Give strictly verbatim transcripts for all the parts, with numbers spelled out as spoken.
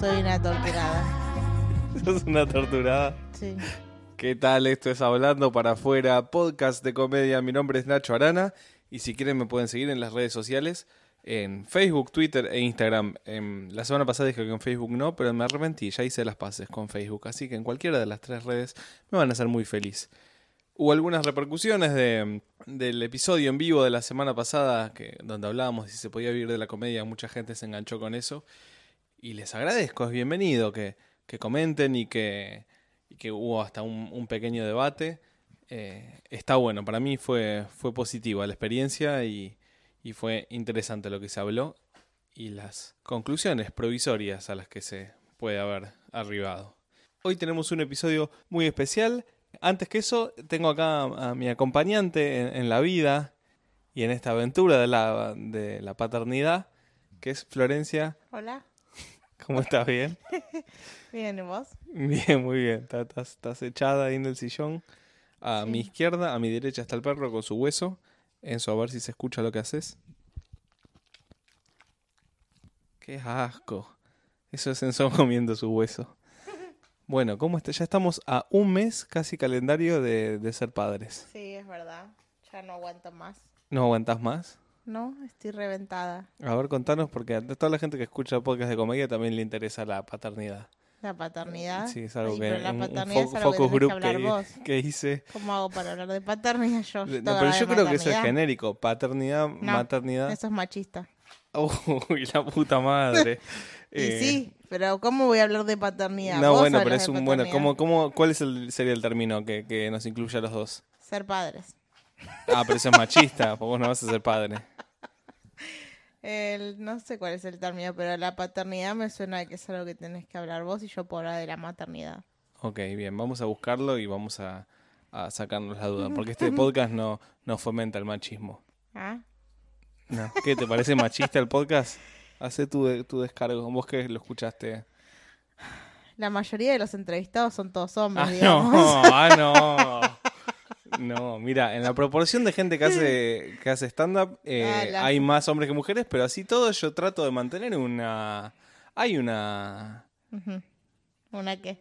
Soy una torturada. ¿Sos una torturada? Sí. ¿Qué tal? Esto es Hablando para Afuera, podcast de comedia. Mi nombre es Nacho Arana y si quieren me pueden seguir en las redes sociales, en Facebook, Twitter e Instagram. En, la semana pasada dije que en Facebook no, pero me arrepentí, ya hice las paces con Facebook, así que en cualquiera de las tres redes me van a hacer muy feliz. Hubo algunas repercusiones de, del episodio en vivo de la semana pasada, que, donde hablábamos de si se podía vivir de la comedia. Mucha gente se enganchó con eso y les agradezco, es bienvenido que, que comenten y que, y que hubo hasta un, un pequeño debate. Eh, está bueno, para mí fue, fue positiva la experiencia y, y fue interesante lo que se habló y las conclusiones provisorias a las que se puede haber arribado. Hoy tenemos un episodio muy especial. Antes que eso, tengo acá a mi acompañante en, en la vida y en esta aventura de la, de la paternidad, que es Florencia. Hola. ¿Cómo estás? ¿Bien? Bien, ¿y vos? Bien, muy bien. Estás, estás echada ahí en el sillón. A Sí. mi izquierda, a mi derecha está el perro con su hueso. Enzo, a ver si se escucha lo que haces. ¡Qué asco! Eso es Enzo comiendo su hueso. Bueno, ¿cómo está? Ya estamos a un mes casi calendario de, de ser padres. Sí, es verdad. Ya no aguanto más. ¿No aguantás más? No, estoy reventada. A ver, contanos, porque a toda la gente que escucha podcast de comedia también le interesa la paternidad. La paternidad. Sí, es algo Ay, que pero la un, un paternidad fo- es algo que focus tenés group que hablar que, vos. que hice. ¿Cómo hago para hablar de paternidad yo? No, Tengo pero que yo hablar creo de que eso es maternidad. genérico. Paternidad, No, maternidad. Eso es machista. Uy, la puta madre. Y Eh, sí, pero ¿cómo voy a hablar de paternidad? No, Vos bueno, pero hablas es de un bueno. paternidad. ¿Cómo, cómo, ¿Cuál es el, sería el término que, que nos incluye a los dos? Ser padres. Ah, pero eso es machista, porque vos no vas a ser padre. El, no sé cuál es el término, pero la paternidad me suena que es algo que tenés que hablar vos y yo puedo hablar de la maternidad. Ok, bien, vamos a buscarlo y vamos a, a sacarnos la duda, porque este podcast no, no fomenta el machismo. ¿Ah? No. ¿Qué, te parece machista el podcast? Hacé tu, de- tu descargo, vos que lo escuchaste. La mayoría de los entrevistados son todos hombres, Ah, digamos. no, ah, no. No, mira, en la proporción de gente que hace, que hace stand-up, eh, Ah, la- hay más hombres que mujeres, pero así todo yo trato de mantener una... Hay una... Ujú. ¿Una qué?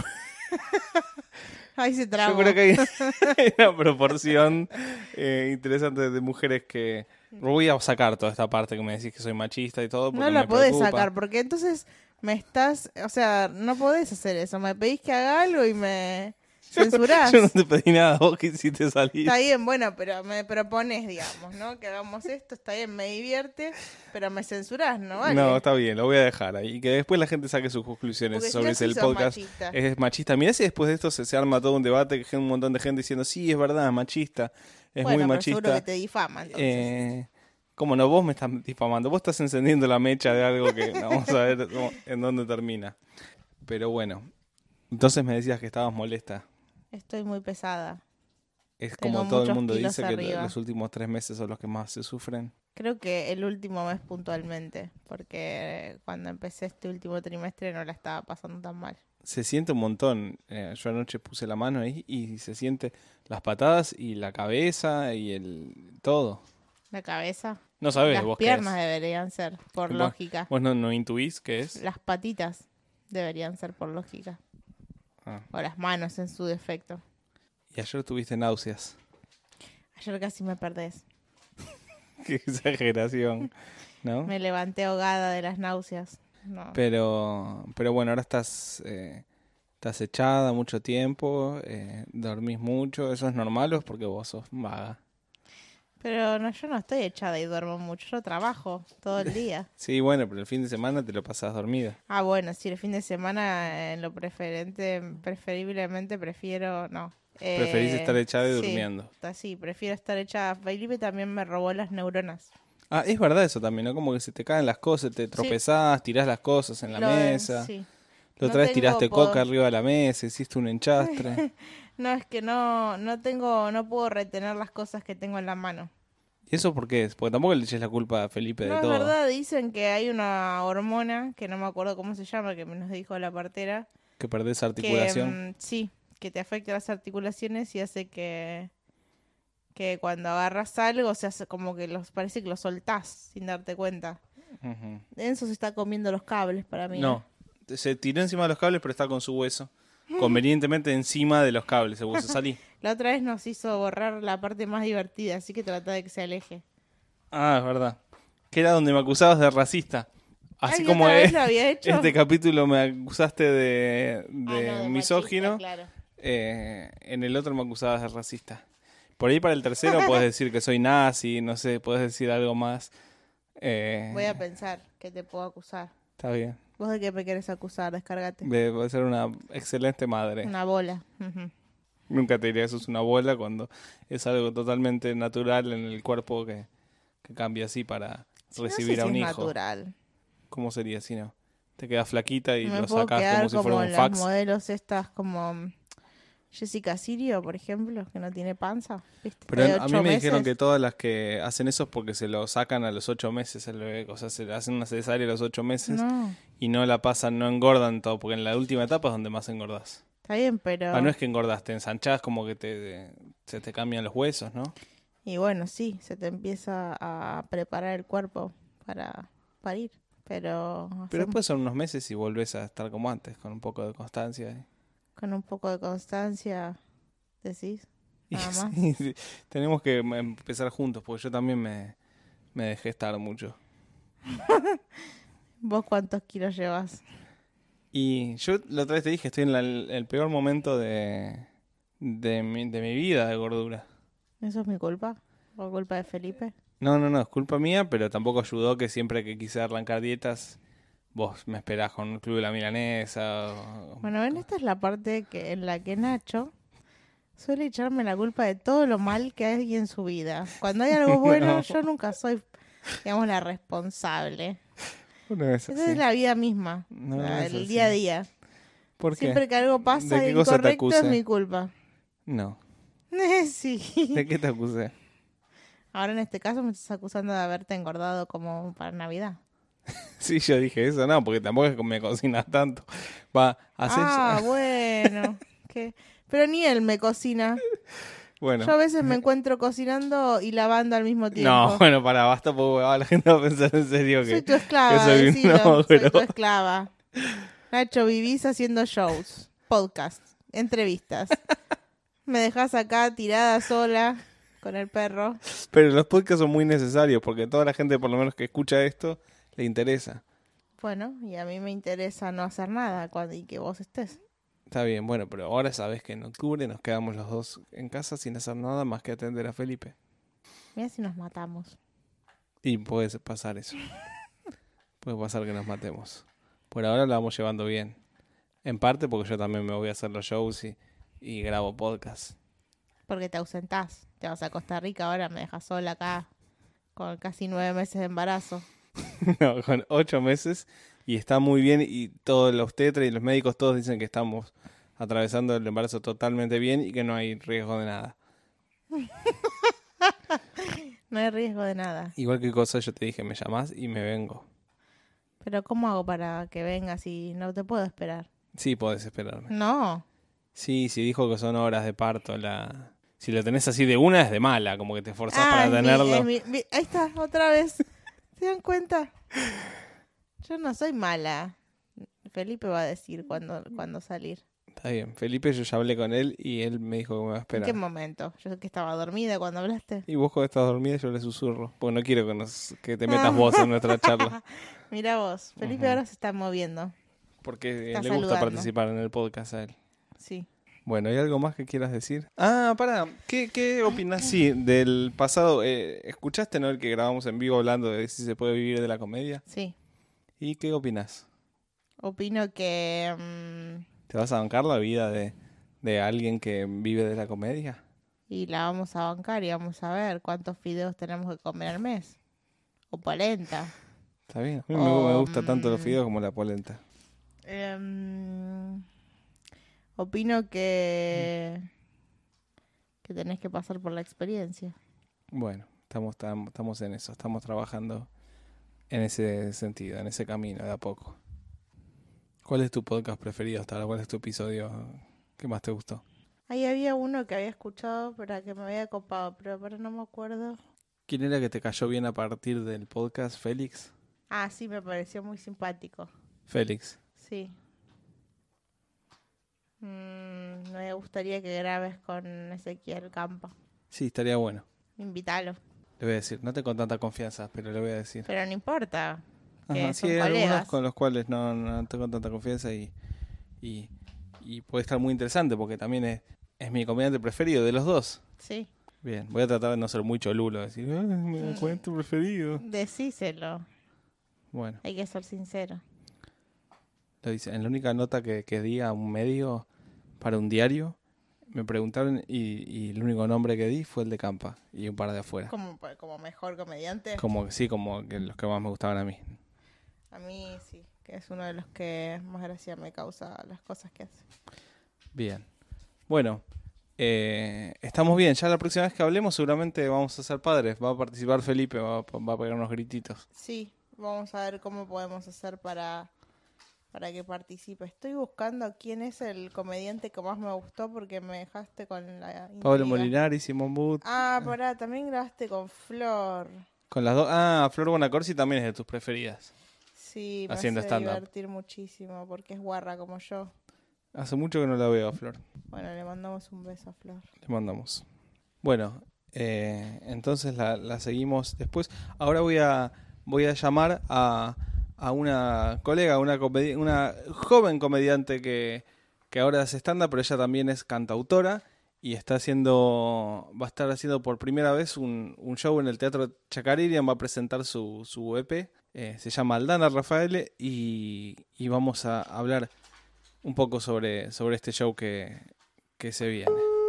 Ay, se trabó. Yo creo que hay, hay una proporción eh, interesante de mujeres que... Voy a sacar toda esta parte que me decís que soy machista y todo, porque No la me podés preocupa. sacar, porque entonces me estás... O sea, no podés hacer eso. Me pedís que haga algo y me censurás. Yo no te pedí nada, vos quisiste salir. Está bien, bueno, pero me propones, digamos, ¿no? Que hagamos esto, está bien, me divierte, pero me censurás, ¿no? Vale. No, está bien, lo voy a dejar ahí. Y que después la gente saque sus conclusiones Porque si sobre no, si sí el sos podcast machista. es machista. Mirá si después de esto se, se arma todo un debate, que hay un montón de gente diciendo, sí, es verdad, machista. Es Bueno, muy pero seguro machista. que te difama, entonces. Eh, ¿Cómo no? Vos me estás difamando. Vos estás encendiendo la mecha de algo que no, vamos a ver cómo- en dónde termina. Pero bueno, entonces me decías que estabas molesta. Estoy muy pesada. Es Tengo como todo el muchos mundo kilos dice que arriba. los últimos tres meses son los que más se sufren. Creo que el último mes puntualmente, porque cuando empecé este último trimestre no la estaba pasando tan mal. Se siente un montón. Eh, yo anoche puse la mano ahí y se siente las patadas y la cabeza y el todo. La cabeza. No sabes Las vos qué piernas es. deberían ser, por Vos- lógica. Vos no, no intuís qué es. Las patitas deberían ser por lógica. Ah. O las manos en su defecto. Y ayer tuviste náuseas. Ayer casi me perdés. Qué exageración, ¿no? Me levanté ahogada de las náuseas. No. Pero, pero bueno, ahora estás, eh, estás echada mucho tiempo, eh, dormís mucho. ¿Eso es normal o es porque vos sos vaga? Pero no, yo no estoy echada y duermo mucho. Yo trabajo todo el día. Sí, bueno, pero el fin de semana te lo pasás dormida. Ah, bueno, sí, el fin de semana en lo preferente, preferiblemente prefiero, no. Eh, Preferís estar echada y sí, durmiendo. está- Sí, prefiero estar echada. Felipe también me robó las neuronas. Ah, es verdad eso también, ¿no? Como que se te caen las cosas, te tropezás, tirás las cosas en la Lo de- mesa. sí. La No otra vez tengo tiraste poder. coca arriba de la mesa, hiciste un enchastre. No, es que no, no tengo, no puedo retener las cosas que tengo en la mano. ¿Y eso por qué es? Porque tampoco le eches la culpa a Felipe No, de es todo. verdad, dicen que hay una hormona, que no me acuerdo cómo se llama, que me nos dijo la partera, Que perdés que articulación. mm, sí, que te afecta las articulaciones y hace que, que cuando agarras algo, se hace como que los, parece que lo soltás sin darte cuenta. Ujú. Enzo se está comiendo los cables para mí. No, se tiró encima de los cables, pero está con su hueso. Convenientemente encima de los cables, el hueso. Salí. La otra vez nos hizo borrar la parte más divertida, así que trata de que se aleje. Ah, es verdad. Que era donde me acusabas de racista. Así Ay, como ¿otra vez es, lo había hecho? este capítulo me acusaste de, de, Ah, no, de misógino, machista, claro. eh, en el otro me acusabas de racista. Por ahí para el tercero puedes decir que soy nazi, no sé, puedes decir algo más. Eh, Voy a pensar que te puedo acusar. Está bien. ¿Vos de qué me querés acusar? Descárgate. De de ser una excelente madre. Una bola. Ujú. Nunca te diría que sos una bola cuando es algo totalmente natural en el cuerpo que, que cambia así para Sí, no recibir sé a si un es hijo. natural. ¿Cómo sería si no? Te quedas flaquita y Me lo puedo sacás quedar como si fuera un las fax. modelos estas como mm, Jessica Sirio, por ejemplo, que no tiene panza. ¿Viste? Pero De a mí ocho me dijeron meses. que todas las que hacen eso es porque se lo sacan a los ocho meses el bebé. O sea, se le hacen una cesárea a los ocho meses No, y no la pasan, no engordan todo. Porque en la última etapa es donde más engordás. está bien, pero... Ah, no es que engordas, te ensanchás como que te, se te cambian los huesos, ¿no? Y bueno, sí, se te empieza a preparar el cuerpo para parir. Pero, Pero hacemos- después son unos meses y volvés a estar como antes, con un poco de constancia. con un poco de constancia, decís. Y Nada más. sí, sí, tenemos que em- empezar juntos, porque yo también me, me dejé estar mucho. ¿Vos cuántos kilos llevas? Y yo la otra vez te dije, estoy en la- el peor momento de, de, mi, de mi vida de gordura. ¿Eso es mi culpa? ¿O culpa de Felipe? No, no, no, es culpa mía, pero tampoco ayudó que siempre que quise arrancar dietas, vos me esperás con un club de la milanesa. o- Bueno, ven, esta es la parte que en la que Nacho suele echarme la culpa de todo lo mal que hay en su vida. Cuando hay algo bueno, No. yo nunca soy, digamos, la responsable. No es Esa así. es la vida misma, No, la no es del así. día a día. ¿Por qué? Siempre que algo pasa ¿De qué cosa te incorrecto es acuse? mi culpa. No. Sí. ¿De qué te acusé? Ahora en este caso me estás acusando de haberte engordado como para Navidad. Sí, yo dije eso, no, porque tampoco es que me cocinas tanto. Va, haces... Ah, bueno. ¿Qué? Pero ni él me cocina. bueno. Yo a veces me encuentro cocinando y lavando al mismo tiempo. No, bueno, para, basta, porque va, la gente va a pensar en serio Soy que... tu esclava, que soy un decilo. ogro. Soy tu esclava. Nacho, vivís haciendo shows, podcasts, entrevistas. Me dejas acá tirada sola con el perro. Pero los podcasts son muy necesarios, porque toda la gente, por lo menos que escucha esto, le interesa. Bueno, y a mí me interesa no hacer nada cuando, y que vos estés. Está bien, bueno, pero ahora sabes que en octubre nos quedamos los dos en casa sin hacer nada más que atender a Felipe. Mira si nos matamos. Y puede pasar eso. Puede pasar que nos matemos. Por ahora la vamos llevando bien. En parte porque yo también me voy a hacer los shows y, y grabo podcast. Porque te ausentás. Te vas a Costa Rica ahora, me dejas sola acá con casi nueve meses de embarazo. No, con ocho meses y está muy bien y todos los tetras y los médicos todos dicen que estamos atravesando el embarazo totalmente bien y que no hay riesgo de nada. No hay riesgo de nada. Igual que cosa yo te dije, me llamás y me vengo. Pero ¿cómo hago para que vengas y no te puedo esperar? Sí, podés esperarme. No. Sí, sí, dijo que son horas de parto. La... Si lo tenés así de una es de mala, como que te esforzás Ah, para es mi- tenerlo. es mi- mi- ahí está, otra vez. ¿Se dan cuenta? Yo no soy mala. Felipe va a decir cuándo cuando salir. Está bien, Felipe, yo ya hablé con él y él me dijo que me va a ¿En esperar. qué momento? Yo que estaba dormida cuando hablaste. Y vos cuando estás dormida yo le susurro, porque no quiero que, nos, que te metas vos en nuestra charla. Mira vos, Felipe Ujú. ahora se está moviendo. Porque Está le gusta saludando. participar en el podcast a él. Sí. Bueno, ¿hay algo más que quieras decir? Ah, pará, ¿qué, qué opinas, sí, del pasado? Eh, ¿Escuchaste, no, el que grabamos en vivo hablando de si se puede vivir de la comedia? Sí. ¿Y qué opinas? Opino que... mm, ¿Te vas a bancar la vida de, de alguien que vive de la comedia? y la vamos a bancar y vamos a ver cuántos fideos tenemos que comer al mes. O polenta. Está bien, a mí me, O, me gusta tanto los mm, fideos como la polenta. Em, opino que... que tenés que pasar por la experiencia. Bueno, estamos, tam- estamos en eso, estamos trabajando en ese sentido, en ese camino, de a poco. ¿Cuál es tu podcast preferido hasta ahora? ¿Cuál es tu episodio que más te gustó? Ahí había uno que había escuchado, pero que me había copado, pero ahora no me acuerdo. ¿Quién era que te cayó bien a partir del podcast? ¿Félix? Ah, sí, me pareció muy simpático. Félix. Sí. Sí. Mm, me gustaría que grabes con Ezequiel Campa. Sí, estaría bueno. Invítalo. Le voy a decir, no tengo con tanta confianza, pero le voy a decir. Pero no importa. Que Ajá, son sí, hay algunos colegas. con los cuales no, no tengo tanta confianza y, y, y puede estar muy interesante porque también es, es mi comediante preferido de los dos. Sí. Bien, voy a tratar de no ser muy cholulo, decir, "Ay, mi Mm. comediante preferido". Decíselo. Bueno, Hay que ser sincero. lo dice. En la única nota que, que di a un medio para un diario, me preguntaron y, y el único nombre que di fue el de Campa y un par de afuera. Como, como mejor comediante. Como sí, como que los que más me gustaban a mí. A mí sí, que es uno de los que más gracia me causa las cosas que hace. Bien. Bueno, eh, estamos bien. Ya la próxima vez que hablemos seguramente vamos a ser padres. Va a participar Felipe, va, a- va a pegar unos grititos. Sí, vamos a ver cómo podemos hacer para, para que participe. Estoy buscando quién es el comediante que más me gustó porque me dejaste con la Pablo intriga. Molinari, Simón But. Ah, pará, también grabaste con Flor. Con las dos. Ah, Flor Bonacorsi también es de tus preferidas. Sí, me Haciendo hace stand-up. divertir muchísimo porque es guarra como yo. Hace mucho que no la veo a Flor. Bueno, le mandamos un beso a Flor. Le mandamos. Bueno, eh, entonces la, la seguimos después. Ahora voy a voy a llamar a, a una colega, una comedi- una joven comediante que, que ahora hace stand-up, pero ella también es cantautora y está haciendo, va a estar haciendo por primera vez un, un show en el Teatro Chacaririan, va a presentar su, su E P, eh, se llama Aldana Rafaele y, y vamos a hablar un poco sobre, sobre este show que, que se viene.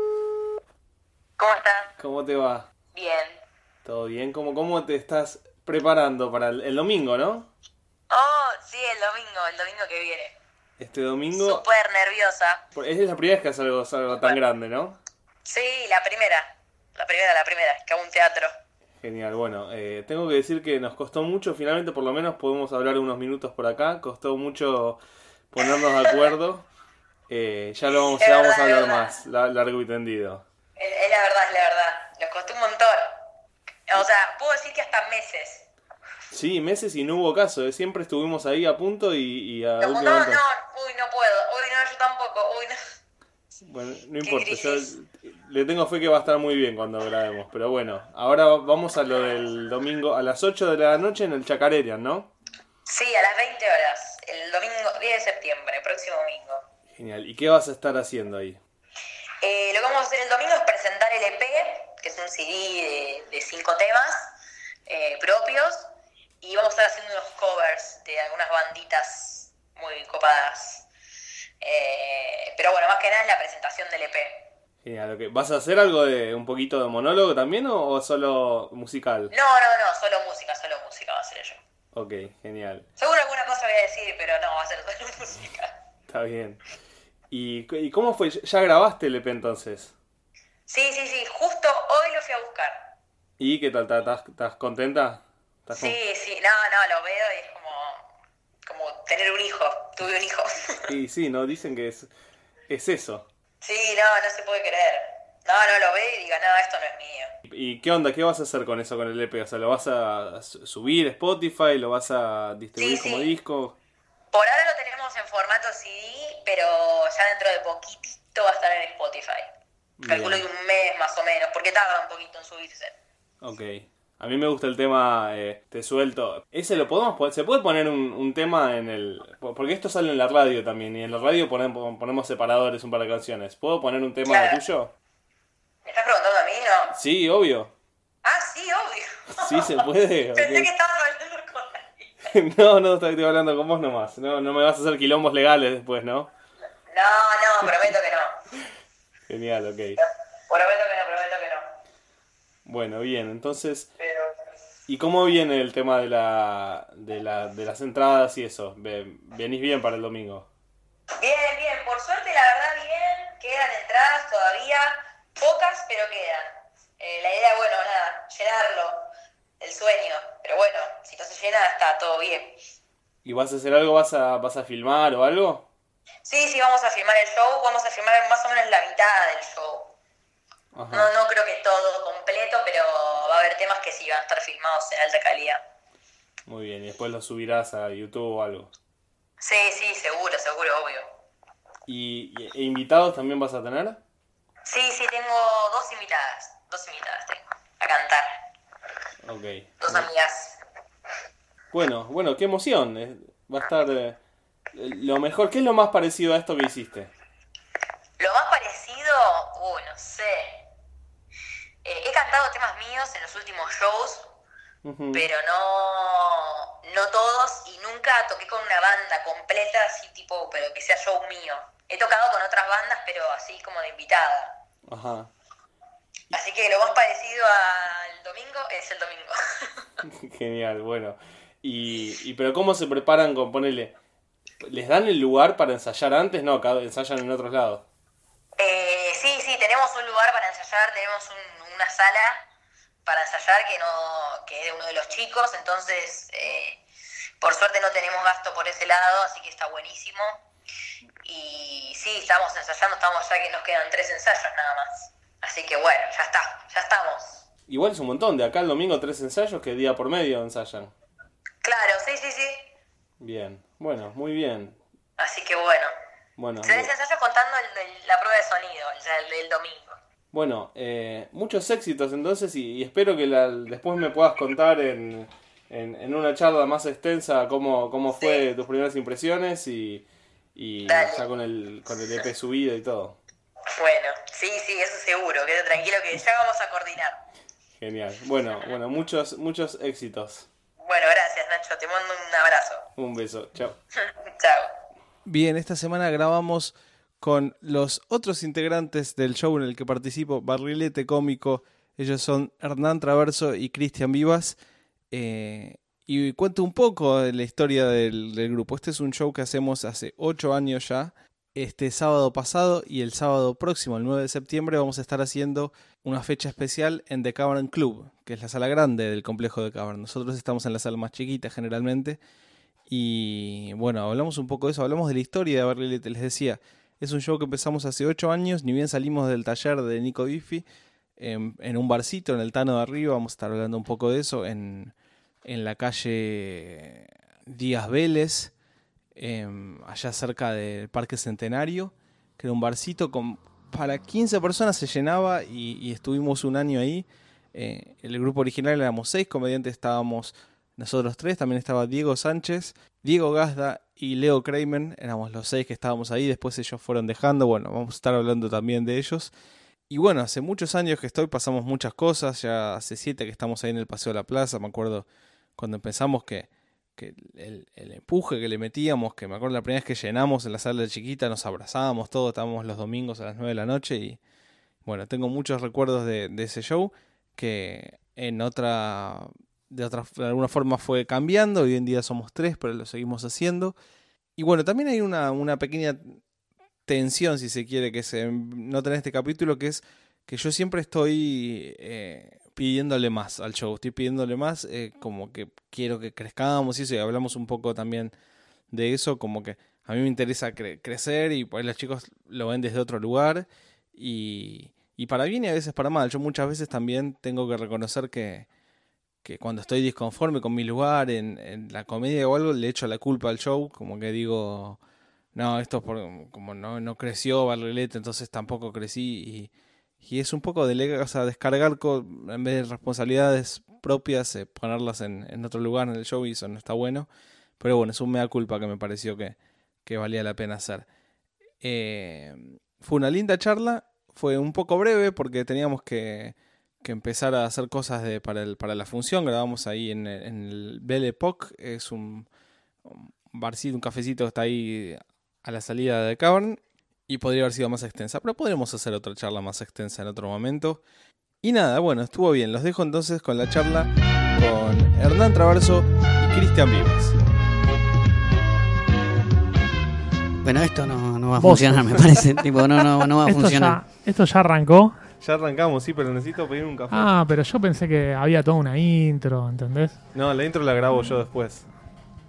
¿Cómo estás? ¿Cómo te va? Bien. ¿Todo bien? ¿Cómo, cómo te estás preparando para el, el domingo, no? Oh, sí, el domingo, el domingo que viene. Este domingo... Súper nerviosa. por- Es la primera vez que haces algo, algo tan grande, ¿no? Sí, la primera. La primera, la primera, que hago un teatro. Genial, bueno, eh, tengo que decir que nos costó mucho, finalmente por lo menos podemos hablar unos minutos por acá, costó mucho ponernos de acuerdo, eh, ya lo vamos, Es ya vamos verdad, a es hablar verdad. más, la- largo y tendido. Es, es la verdad, es la verdad. Nos costó un montón. O sea, puedo decir que hasta meses. Sí, meses y no hubo caso, eh, siempre estuvimos ahí a punto y, y a No, último no, momento. no, uy, no puedo. Uy, no, yo tampoco. Uy, no. Bueno, no Qué importa, yo crisis. le tengo fe que va a estar muy bien cuando grabemos, pero bueno, ahora vamos a lo del domingo a las ocho de la noche en el Chacarerian, ¿no? Sí, a las veinte horas. El domingo, diez de septiembre, próximo domingo. Genial, ¿y qué vas a estar haciendo ahí? Eh, lo que vamos a hacer el domingo es presentar el E P, que es un C D de, de cinco temas eh, propios, y vamos a estar haciendo unos covers de algunas banditas muy copadas. Eh, pero bueno, más que nada es la presentación del E P. Genial, ok. ¿Vas a hacer algo de un poquito de monólogo también o, o solo musical? No, no, no, solo música, solo música va a ser yo. Ok, genial, Seguro alguna cosa voy a decir, pero no, va a ser solo música. está bien. ¿Y, y cómo fue? ¿Ya grabaste el E P entonces? Sí, sí, sí, justo hoy lo fui a buscar. ¿Y qué tal? ¿Estás, estás- estás contenta? ¿Estás con- Sí, sí, no, no, lo veo y es como, como tener un hijo. Tuve un hijo. Sí, sí, ¿no? Dicen que es, es eso. Sí, no, no se puede creer. No, no lo ve y diga, no, esto no es mío. ¿Y qué onda? ¿Qué vas a hacer con eso, con el E P? O sea, ¿lo vas a su- subir a Spotify? ¿Lo vas a distribuir Sí, como sí. disco? Por ahora lo tenemos en formato C D, pero ya dentro de poquitito va a estar en Spotify. Calculo que Bien. un mes más o menos, porque tarda un poquito en subirse. Ok. A mí me gusta el tema eh, Te Suelto. ¿Ese lo podemos poner? ¿Se puede poner un, un tema en el...? Porque esto sale en la radio también, y en la radio ponemos, ponemos separadores, un par de canciones. ¿Puedo poner un tema Claro. tuyo? ¿Me estás preguntando a mí? No. Sí, obvio. Ah, sí, obvio. Sí, se puede. Pensé que ok. estabas hablando con alguien. No, no, estoy estoy hablando con vos nomás. No, no me vas a hacer quilombos legales después, ¿no? No, no, prometo que no. Genial, ok. Prometo que no, prometo que no. Bueno, bien, entonces... Pero... ¿Y cómo viene el tema de la, de la de las entradas y eso? Ve- ¿Venís bien para el domingo? Bien, bien, por suerte la verdad bien, quedan entradas todavía, pocas pero quedan. Eh, la idea, bueno, nada, llenarlo, el sueño, pero bueno, si no se llena está todo bien. ¿Y vas a hacer algo? ¿Vas a, vas a filmar o algo? Sí, sí, vamos a filmar el show, vamos a filmar más o menos la mitad del show. Ajá. No, no creo que todo completo, pero va a haber temas que sí van a estar filmados en alta calidad. Muy bien, y después lo subirás a YouTube o algo. Sí, sí, seguro, seguro, obvio. ¿Y, y e invitados también vas a tener? Sí, sí, tengo dos invitadas. Dos invitadas tengo a cantar. Ok. Dos amigas. Bueno, bueno, qué emoción. eh, Va a estar eh, lo mejor. ¿Qué es lo más parecido a esto que hiciste? Lo más parecido, uy, no sé. Eh, he cantado temas míos en los últimos shows, Ujú. pero no, no todos, y nunca toqué con una banda completa, así tipo, pero que sea show mío. He tocado con otras bandas, pero así como de invitada. Ajá. Así que lo más parecido al domingo es el domingo. Genial, bueno. Y, y pero ¿cómo se preparan con ponerle? ¿Les dan el lugar para ensayar antes? No, cada ensayan en otros lados. Eh, sí, sí, tenemos un lugar para ensayar, tenemos un- una sala para ensayar que no que es de uno de los chicos, entonces eh, por suerte no tenemos gasto por ese lado, así que está buenísimo. Y sí, estamos ensayando, estamos ya que nos quedan tres ensayos nada más. Así que bueno, ya está, ya estamos. Igual es un montón. De acá al domingo tres ensayos que día por medio ensayan. Claro, sí, sí, sí. Bien. Bueno, muy bien. Así que bueno. Bueno, Tres bien. ensayos contando el, el- la prueba de sonido, o sea, el del domingo. Bueno, eh, muchos éxitos entonces y, y espero que la- después me puedas contar en, en, en una charla más extensa cómo, cómo fue Sí. tus primeras impresiones y, y Dale. ya con el, con el E P subido y todo. Bueno, sí, sí, eso seguro, quédate tranquilo que ya vamos a coordinar. Genial. Bueno, bueno, muchos, muchos éxitos. Bueno, gracias Nacho, te mando un abrazo. Un beso. Chao. Chao. Bien, esta semana grabamos con los otros integrantes del show en el que participo, Barrilete Cómico. Ellos son Hernán Traverso y Cristian Vivas. Eh, y cuento un poco de la historia del, del grupo. Este es un show que hacemos hace ocho años ya. Este sábado pasado y el sábado próximo, el nueve de septiembre, vamos a estar haciendo una fecha especial en The Cavern Club, que es la sala grande del complejo de Cavern. Nosotros estamos en la sala más chiquita generalmente. Y bueno, hablamos un poco de eso, hablamos de la historia de Barrilete. Les decía, es un show que empezamos hace ocho años, ni bien salimos del taller de Nico Biffi, en, en un barcito en el Tano de Arriba. Vamos a estar hablando un poco de eso en, en la calle Díaz Vélez, eh, allá cerca del Parque Centenario, que era un barcito con, para quince personas se llenaba y, y estuvimos un año ahí. Eh, el grupo original éramos seis comediantes, estábamos nosotros tres, también estaba Diego Sánchez, Diego Gazda y Leo Kramer, éramos los seis que estábamos ahí, después ellos fueron dejando, bueno, vamos a estar hablando también de ellos. Y bueno, hace muchos años que estoy, pasamos muchas cosas, ya hace siete que estamos ahí en el Paseo de la Plaza, me acuerdo cuando empezamos que, que el, el empuje que le metíamos, que me acuerdo la primera vez que llenamos en la sala de chiquita, nos abrazábamos todos, estábamos los domingos a las nueve de la noche y bueno, tengo muchos recuerdos de, de ese show que en otra... De, otra, de alguna forma fue cambiando, hoy en día somos tres, pero lo seguimos haciendo. Y bueno, también hay una, una pequeña tensión, si se quiere, que se nota en este capítulo, que es que yo siempre estoy eh, pidiéndole más al show, estoy pidiéndole más, eh, como que quiero que crezcamos y eso, y hablamos un poco también de eso, como que a mí me interesa cre- crecer y por ahí los chicos lo ven desde otro lugar, y, y para bien y a veces para mal. Yo muchas veces también tengo que reconocer que que cuando estoy disconforme con mi lugar en, en la comedia o algo, le echo la culpa al show, como que digo, no, esto por, como no, no creció Barrilete, entonces tampoco crecí, y, y es un poco de, o sea, descargar con, en vez de responsabilidades propias, eh, ponerlas en, en otro lugar en el show, y eso no está bueno, pero bueno, es un mea culpa que me pareció que, que valía la pena hacer. Eh, fue una linda charla, fue un poco breve porque teníamos que que empezar a hacer cosas de, para, el, para la función. Grabamos ahí en, en el Belle Époque, es un, un barcito, un cafecito que está ahí a la salida de Cavern, y podría haber sido más extensa, pero podremos hacer otra charla más extensa en otro momento. Y nada, bueno, estuvo bien. Los dejo entonces con la charla con Hernán Traverso y Cristian Vivas. Bueno, esto no, no va a Vos. funcionar, me parece. Tipo, no, no, no va a Esto funcionar. ya, esto ya arrancó. Ya arrancamos, sí, pero necesito pedir un café. Ah, pero yo pensé que había toda una intro, ¿entendés? No, la intro la grabo yo después.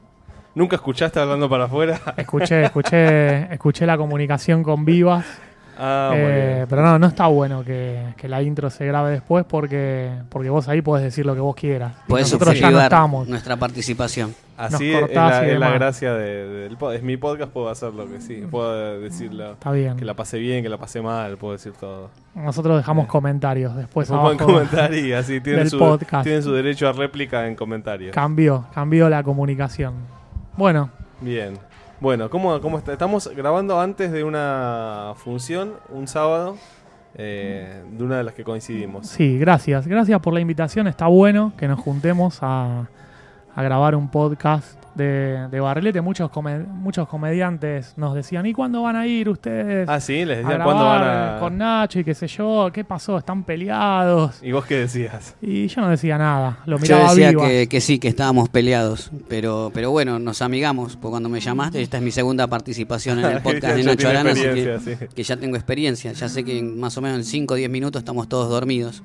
¿Nunca escuchaste hablando para afuera? Escuché, escuché, escuché la comunicación con Vivas Ah, muy Eh, bien. pero no, no está bueno que, que la intro se grabe después porque, porque vos ahí podés decir lo que vos quieras. Y Podés nosotros ya no subtitular estamos. nuestra participación. Así nos es cortás la, y es la demás. gracia de- del podcast. Es mi podcast, puedo hacer lo que sí. Puedo decirlo. Está bien. Que la pasé bien, que la pasé mal, puedo decir todo. Nosotros dejamos Eh. comentarios después Después pueden abajo. comentar y así tienen del su, podcast. tienen su derecho a réplica en comentarios. Cambió, cambió la comunicación. Bueno, Bien. Bueno, ¿cómo, cómo está? Estamos grabando antes de una función, un sábado, eh, de una de las que coincidimos. sí, gracias. Gracias por la invitación. Está bueno que nos juntemos a, a grabar un podcast de, de Barrilete. Muchos, come- muchos comediantes nos decían, ¿y cuándo van a ir ustedes Ah, sí, les a decían grabar cuándo van a... con Nacho y qué sé yo? ¿Qué pasó? ¿Están peleados? ¿Y vos qué decías? Y yo no decía nada. Lo Yo miraba decía viva. que, que sí, que estábamos peleados, pero pero bueno, nos amigamos, porque cuando me llamaste, esta es mi segunda participación en el podcast de Ya Nacho tiene Arana, así experiencia, que, sí. que ya tengo experiencia, ya sé que en más o menos en cinco o diez minutos estamos todos dormidos.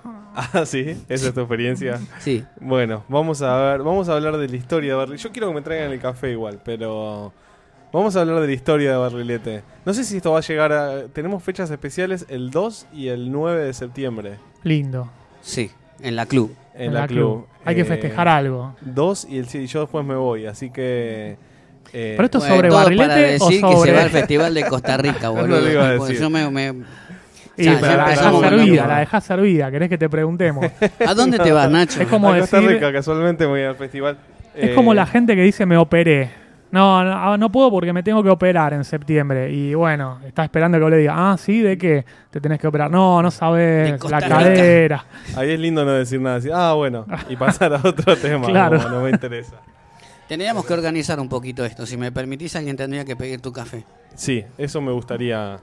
Ah, sí, esa es tu experiencia. Sí, Bueno, vamos a ver, vamos a hablar de la historia de Barrilete. Yo quiero que me traigan el café igual, pero vamos a hablar de la historia de Barrilete. No sé si esto va a llegar a... Tenemos fechas especiales el dos y el nueve de septiembre Lindo. sí, en la club. en, la, club. Hay que Eh, festejar algo. dos y el sí, yo después me voy, así que... eh, Pero esto es Bueno, sobre todo Barrilete para decir o que se sobre... va al Festival de Costa Rica, Eso boludo. lo iba a Porque decir. yo me, me- Y, Ya, pero ya la dejás empezamos con lo servida, mismo. la dejás servida. ¿Querés que te preguntemos? ¿A dónde te vas, Nacho? Es como a Costa decir- Rica, casualmente voy al festival. Es Eh, como la gente que dice me operé. No, no, no puedo porque me tengo que operar en septiembre. Y bueno, está esperando que vos le diga, ah, sí, ¿de qué? Te tenés que operar. No, no De sabés, Costa la Rica. cadera. Ahí es lindo no decir nada, decir, ah, bueno, y pasar a otro tema, Claro. no, no me interesa. Tendríamos que organizar un poquito esto. Si me permitís, alguien tendría que pedir tu café. Sí, eso me gustaría...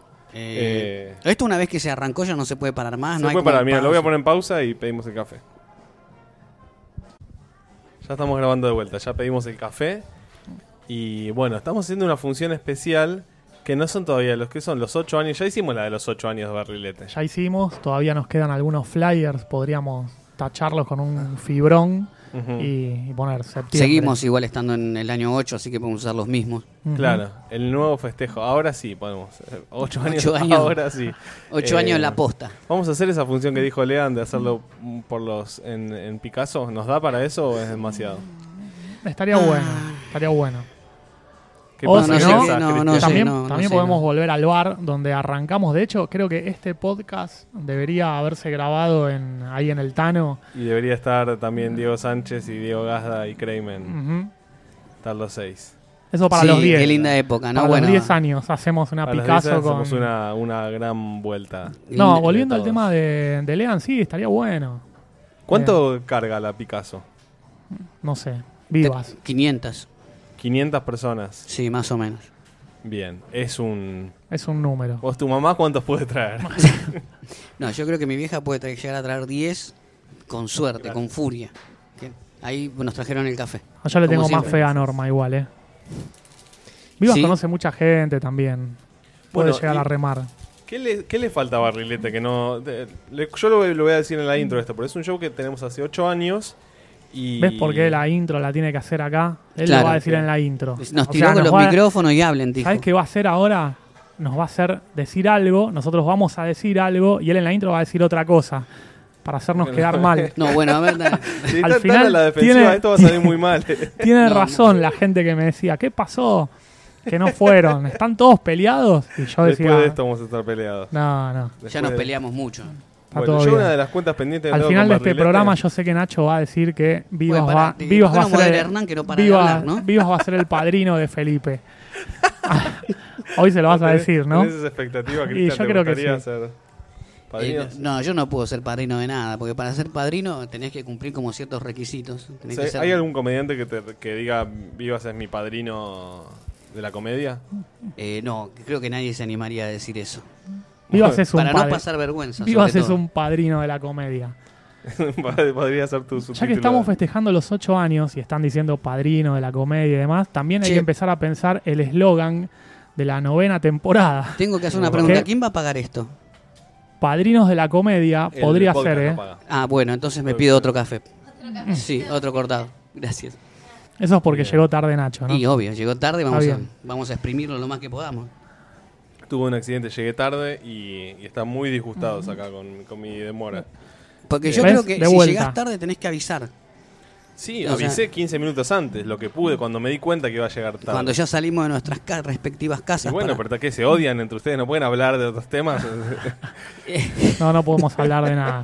Eh, Eh, esto una vez que se arrancó ya no se puede parar más. Se no hay puede como parar, mira, lo voy a pausa. poner en pausa y pedimos el café. Ya estamos grabando de vuelta, ya pedimos el café. Y bueno, estamos haciendo una función especial que no son todavía los que son los ocho años. Ya hicimos la de los ocho años de Barrilete. Ya hicimos, todavía nos quedan algunos flyers. Podríamos tacharlos con un fibrón Ujú. y, y poner septiembre. Seguimos igual estando en el año ocho, así que podemos usar los mismos. Ujú. Claro, el nuevo festejo. Ahora sí podemos. Eh, Ocho años, Ocho años. ahora sí. Ocho Eh, años en la posta. Vamos a hacer esa función que dijo Lean de hacerlo mm, por los en, en Picasso. ¿Nos da para eso o es demasiado? Estaría bueno, estaría bueno. ¿Qué O pasa? si ¿Qué no, pensás, no, no Cristian? sé, también no, no también sé, podemos no. volver al bar donde arrancamos. De hecho, creo que este podcast debería haberse grabado en ahí en el Tano. Y debería estar también Diego Sánchez y Diego Gazda y Creimen. Ujú. Estar los seis. Eso para Sí, los diez. qué linda época, ¿no? Para Bueno, los diez años hacemos una A las Picasso diez con... hacemos una, una gran vuelta. No, linda- volviendo al todos. tema de, de Lean, sí, estaría bueno. ¿Cuánto carga la Picasso? No sé, vivas. quinientas, quinientas personas. sí, más o menos. Bien, es un... Es un número. ¿Vos, tu mamá, cuántos puede traer? No, yo creo que mi vieja puede tra- llegar a traer diez con suerte, Claro. con furia. Que ahí nos trajeron el café. Yo le Como tengo más siempre. fe a Norma igual, ¿eh? Vivas Sí. conoce mucha gente también. Puede Bueno, llegar y- a remar. ¿Qué le, qué le falta a Barrilete? Que no, de- le- yo lo, lo voy a decir en la intro esto, pero es un show que tenemos hace ocho años y... ¿Ves por qué la intro la tiene que hacer acá? Él Claro. lo va a decir en la intro. Nos O tiró sea, con nos los va a- micrófonos y hablen, dijo. ¿Sabes qué va a hacer ahora? Nos va a hacer decir algo, nosotros vamos a decir algo y él en la intro va a decir otra cosa para hacernos quedar mal. No, bueno, a ver, dale. Si al está tan final a la defensiva, tiene- esto va a salir muy mal. Tiene No, razón la gente que me decía, ¿qué pasó? Que no fueron, ¿están todos peleados? Y yo Después decía, de esto vamos a estar peleados. no, no. Después Ya nos de- peleamos mucho. Está Bueno, todo yo bien. una de las cuentas pendientes que Al tengo final con de este Barrilete- programa yo sé que Nacho va a decir que Vivas Bueno, va, pará, te- Vivas ¿por va qué a no ser modera el, Hernán que no para de Vivas- hablar, ¿no? Vivas va a ser el padrino de Felipe. Hoy se lo vas a ¿Tenés- decir, ¿no? ¿Tenés esa expectativa, Y Cristian? yo ¿Te creo que gustaría sí. ser Eh, padrinos? no, yo no puedo ser padrino de nada, porque para ser padrino tenés que cumplir como ciertos requisitos. Tenés O sea, que ser- ¿Hay algún comediante que, te, que diga Vivas es mi padrino de la comedia? Eh, no, creo que nadie se animaría a decir eso. Vivas es un Para no padre- pasar vergüenza. Vivas sobre es todo. un padrino de la comedia. Podría ser tu Ya subtítulo. que estamos festejando los ocho años y están diciendo padrino de la comedia y demás, también hay Che. que empezar a pensar el eslogan de la novena temporada. Tengo que hacer una ¿Qué? pregunta. ¿Quién va a pagar esto? Padrinos de la comedia El podría podcast ser, no ¿eh? paga. Ah, bueno, entonces me pido otro café. Sí, otro cortado. Gracias. Eso es porque Bien. llegó tarde Nacho, ¿no? Y obvio, llegó tarde, vamos a, bien. vamos a exprimirlo lo más que podamos. Tuve un accidente, llegué tarde y, y están muy disgustados acá con, con mi demora. Porque yo ¿Ves? creo que De si vuelta. llegás tarde tenés que avisar. Sí, O sea- avisé quince minutos antes, lo que pude, cuando me di cuenta que iba a llegar tarde. Cuando ya salimos de nuestras ca- respectivas Y casas. bueno, para- pero ¿qué? ¿Se odian entre ustedes? ¿No pueden hablar de otros temas? No, no podemos hablar de nada.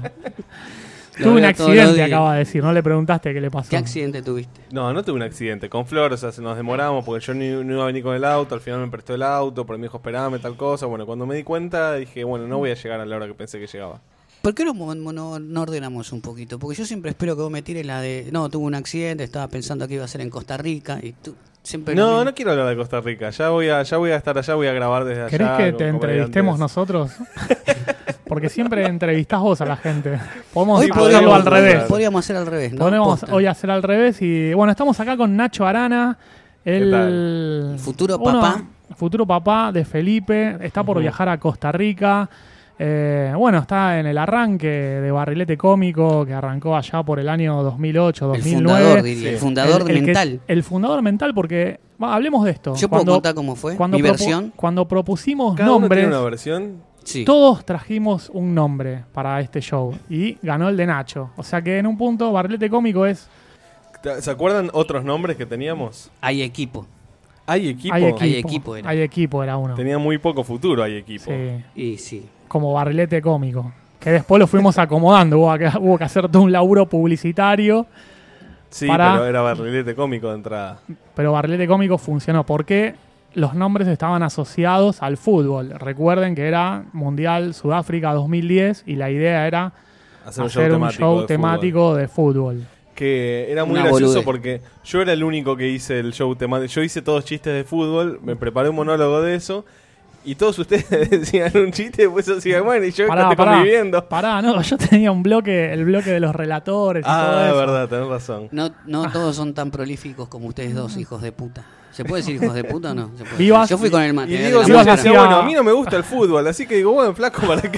Lo Tuve un veo todos los accidente, días. acaba de decir. No le preguntaste qué le pasó. ¿Qué accidente tuviste? No, no tuve un accidente. Con Flor, o sea, se nos demoramos porque yo ni- no iba a venir con el auto. Al final me prestó el auto, pero me dijo, esperame, tal cosa. Bueno, cuando me di cuenta, dije, bueno, no voy a llegar a la hora que pensé que llegaba. ¿Por qué no, no, no ordenamos un poquito? Porque yo siempre espero que vos me tires la de... No, tuve un accidente, estaba pensando que iba a ser en Costa Rica y tú siempre... lo No, mismo. no quiero hablar de Costa Rica. Ya voy a, ya voy a estar allá, voy a grabar desde allá. ¿Querés que con te entrevistemos comediantes. nosotros? Porque siempre entrevistás vos a la gente. Podemos Hoy Sí, hacerlo podríamos, al revés. podríamos hacer al revés, ¿no? Podemos Posta. hoy hacer al revés. Y bueno, estamos acá con Nacho Arana, el, tal? Futuro uno- papá. futuro papá de Felipe. Está por Ujú. viajar a Costa Rica. Eh, bueno, está en el arranque de Barrilete Cómico que arrancó allá por el año dos mil ocho, El dos mil nueve. fundador, diría. Sí. El fundador El- el que- mental. el fundador mental, porque va, hablemos de esto. ¿Yo puedo Cuando- contar cómo fue? cuando Mi propu- versión. Cuando propusimos Cada uno nombres, tiene una versión. Sí. todos trajimos un nombre para este show y ganó el de Nacho. O sea que en un punto Barrilete Cómico es ¿Se acuerdan otros nombres que teníamos? Hay equipo. ¿Hay equipo? hay equipo, Hay equipo era. Hay equipo era uno. Tenía muy poco futuro, hay equipo. Sí, Y sí. como Barrilete Cómico. Que después lo fuimos acomodando. Hubo que, hubo que hacer todo un laburo publicitario. Sí, Para- pero era barrilete cómico de entrada. Pero Barrilete Cómico funcionó porque los nombres estaban asociados al fútbol. Recuerden que era Mundial Sudáfrica dos mil diez y la idea era Hacer un hacer show un temático. show de fútbol. temático de fútbol. Que era muy Una gracioso boludez. porque yo era el único que hice el show temático. Yo hice todos chistes de fútbol, me preparé un monólogo de eso. Y todos ustedes decían un chiste, después hacían, bueno, y yo Pará, estoy pará, conviviendo. pará, no, yo tenía un bloque, el bloque de los relatores y todo Ah, eso. verdad, tenés razón. No, no todos son tan prolíficos como ustedes dos, hijos de puta. ¿Se puede decir hijos de puta o no? Se puede Vivas- decir. Yo fui con el Y material digo, de sí, la Vivas yo muestra. decía, hacía- bueno, a mí no me gusta el fútbol, así que digo, bueno, flaco, ¿para qué?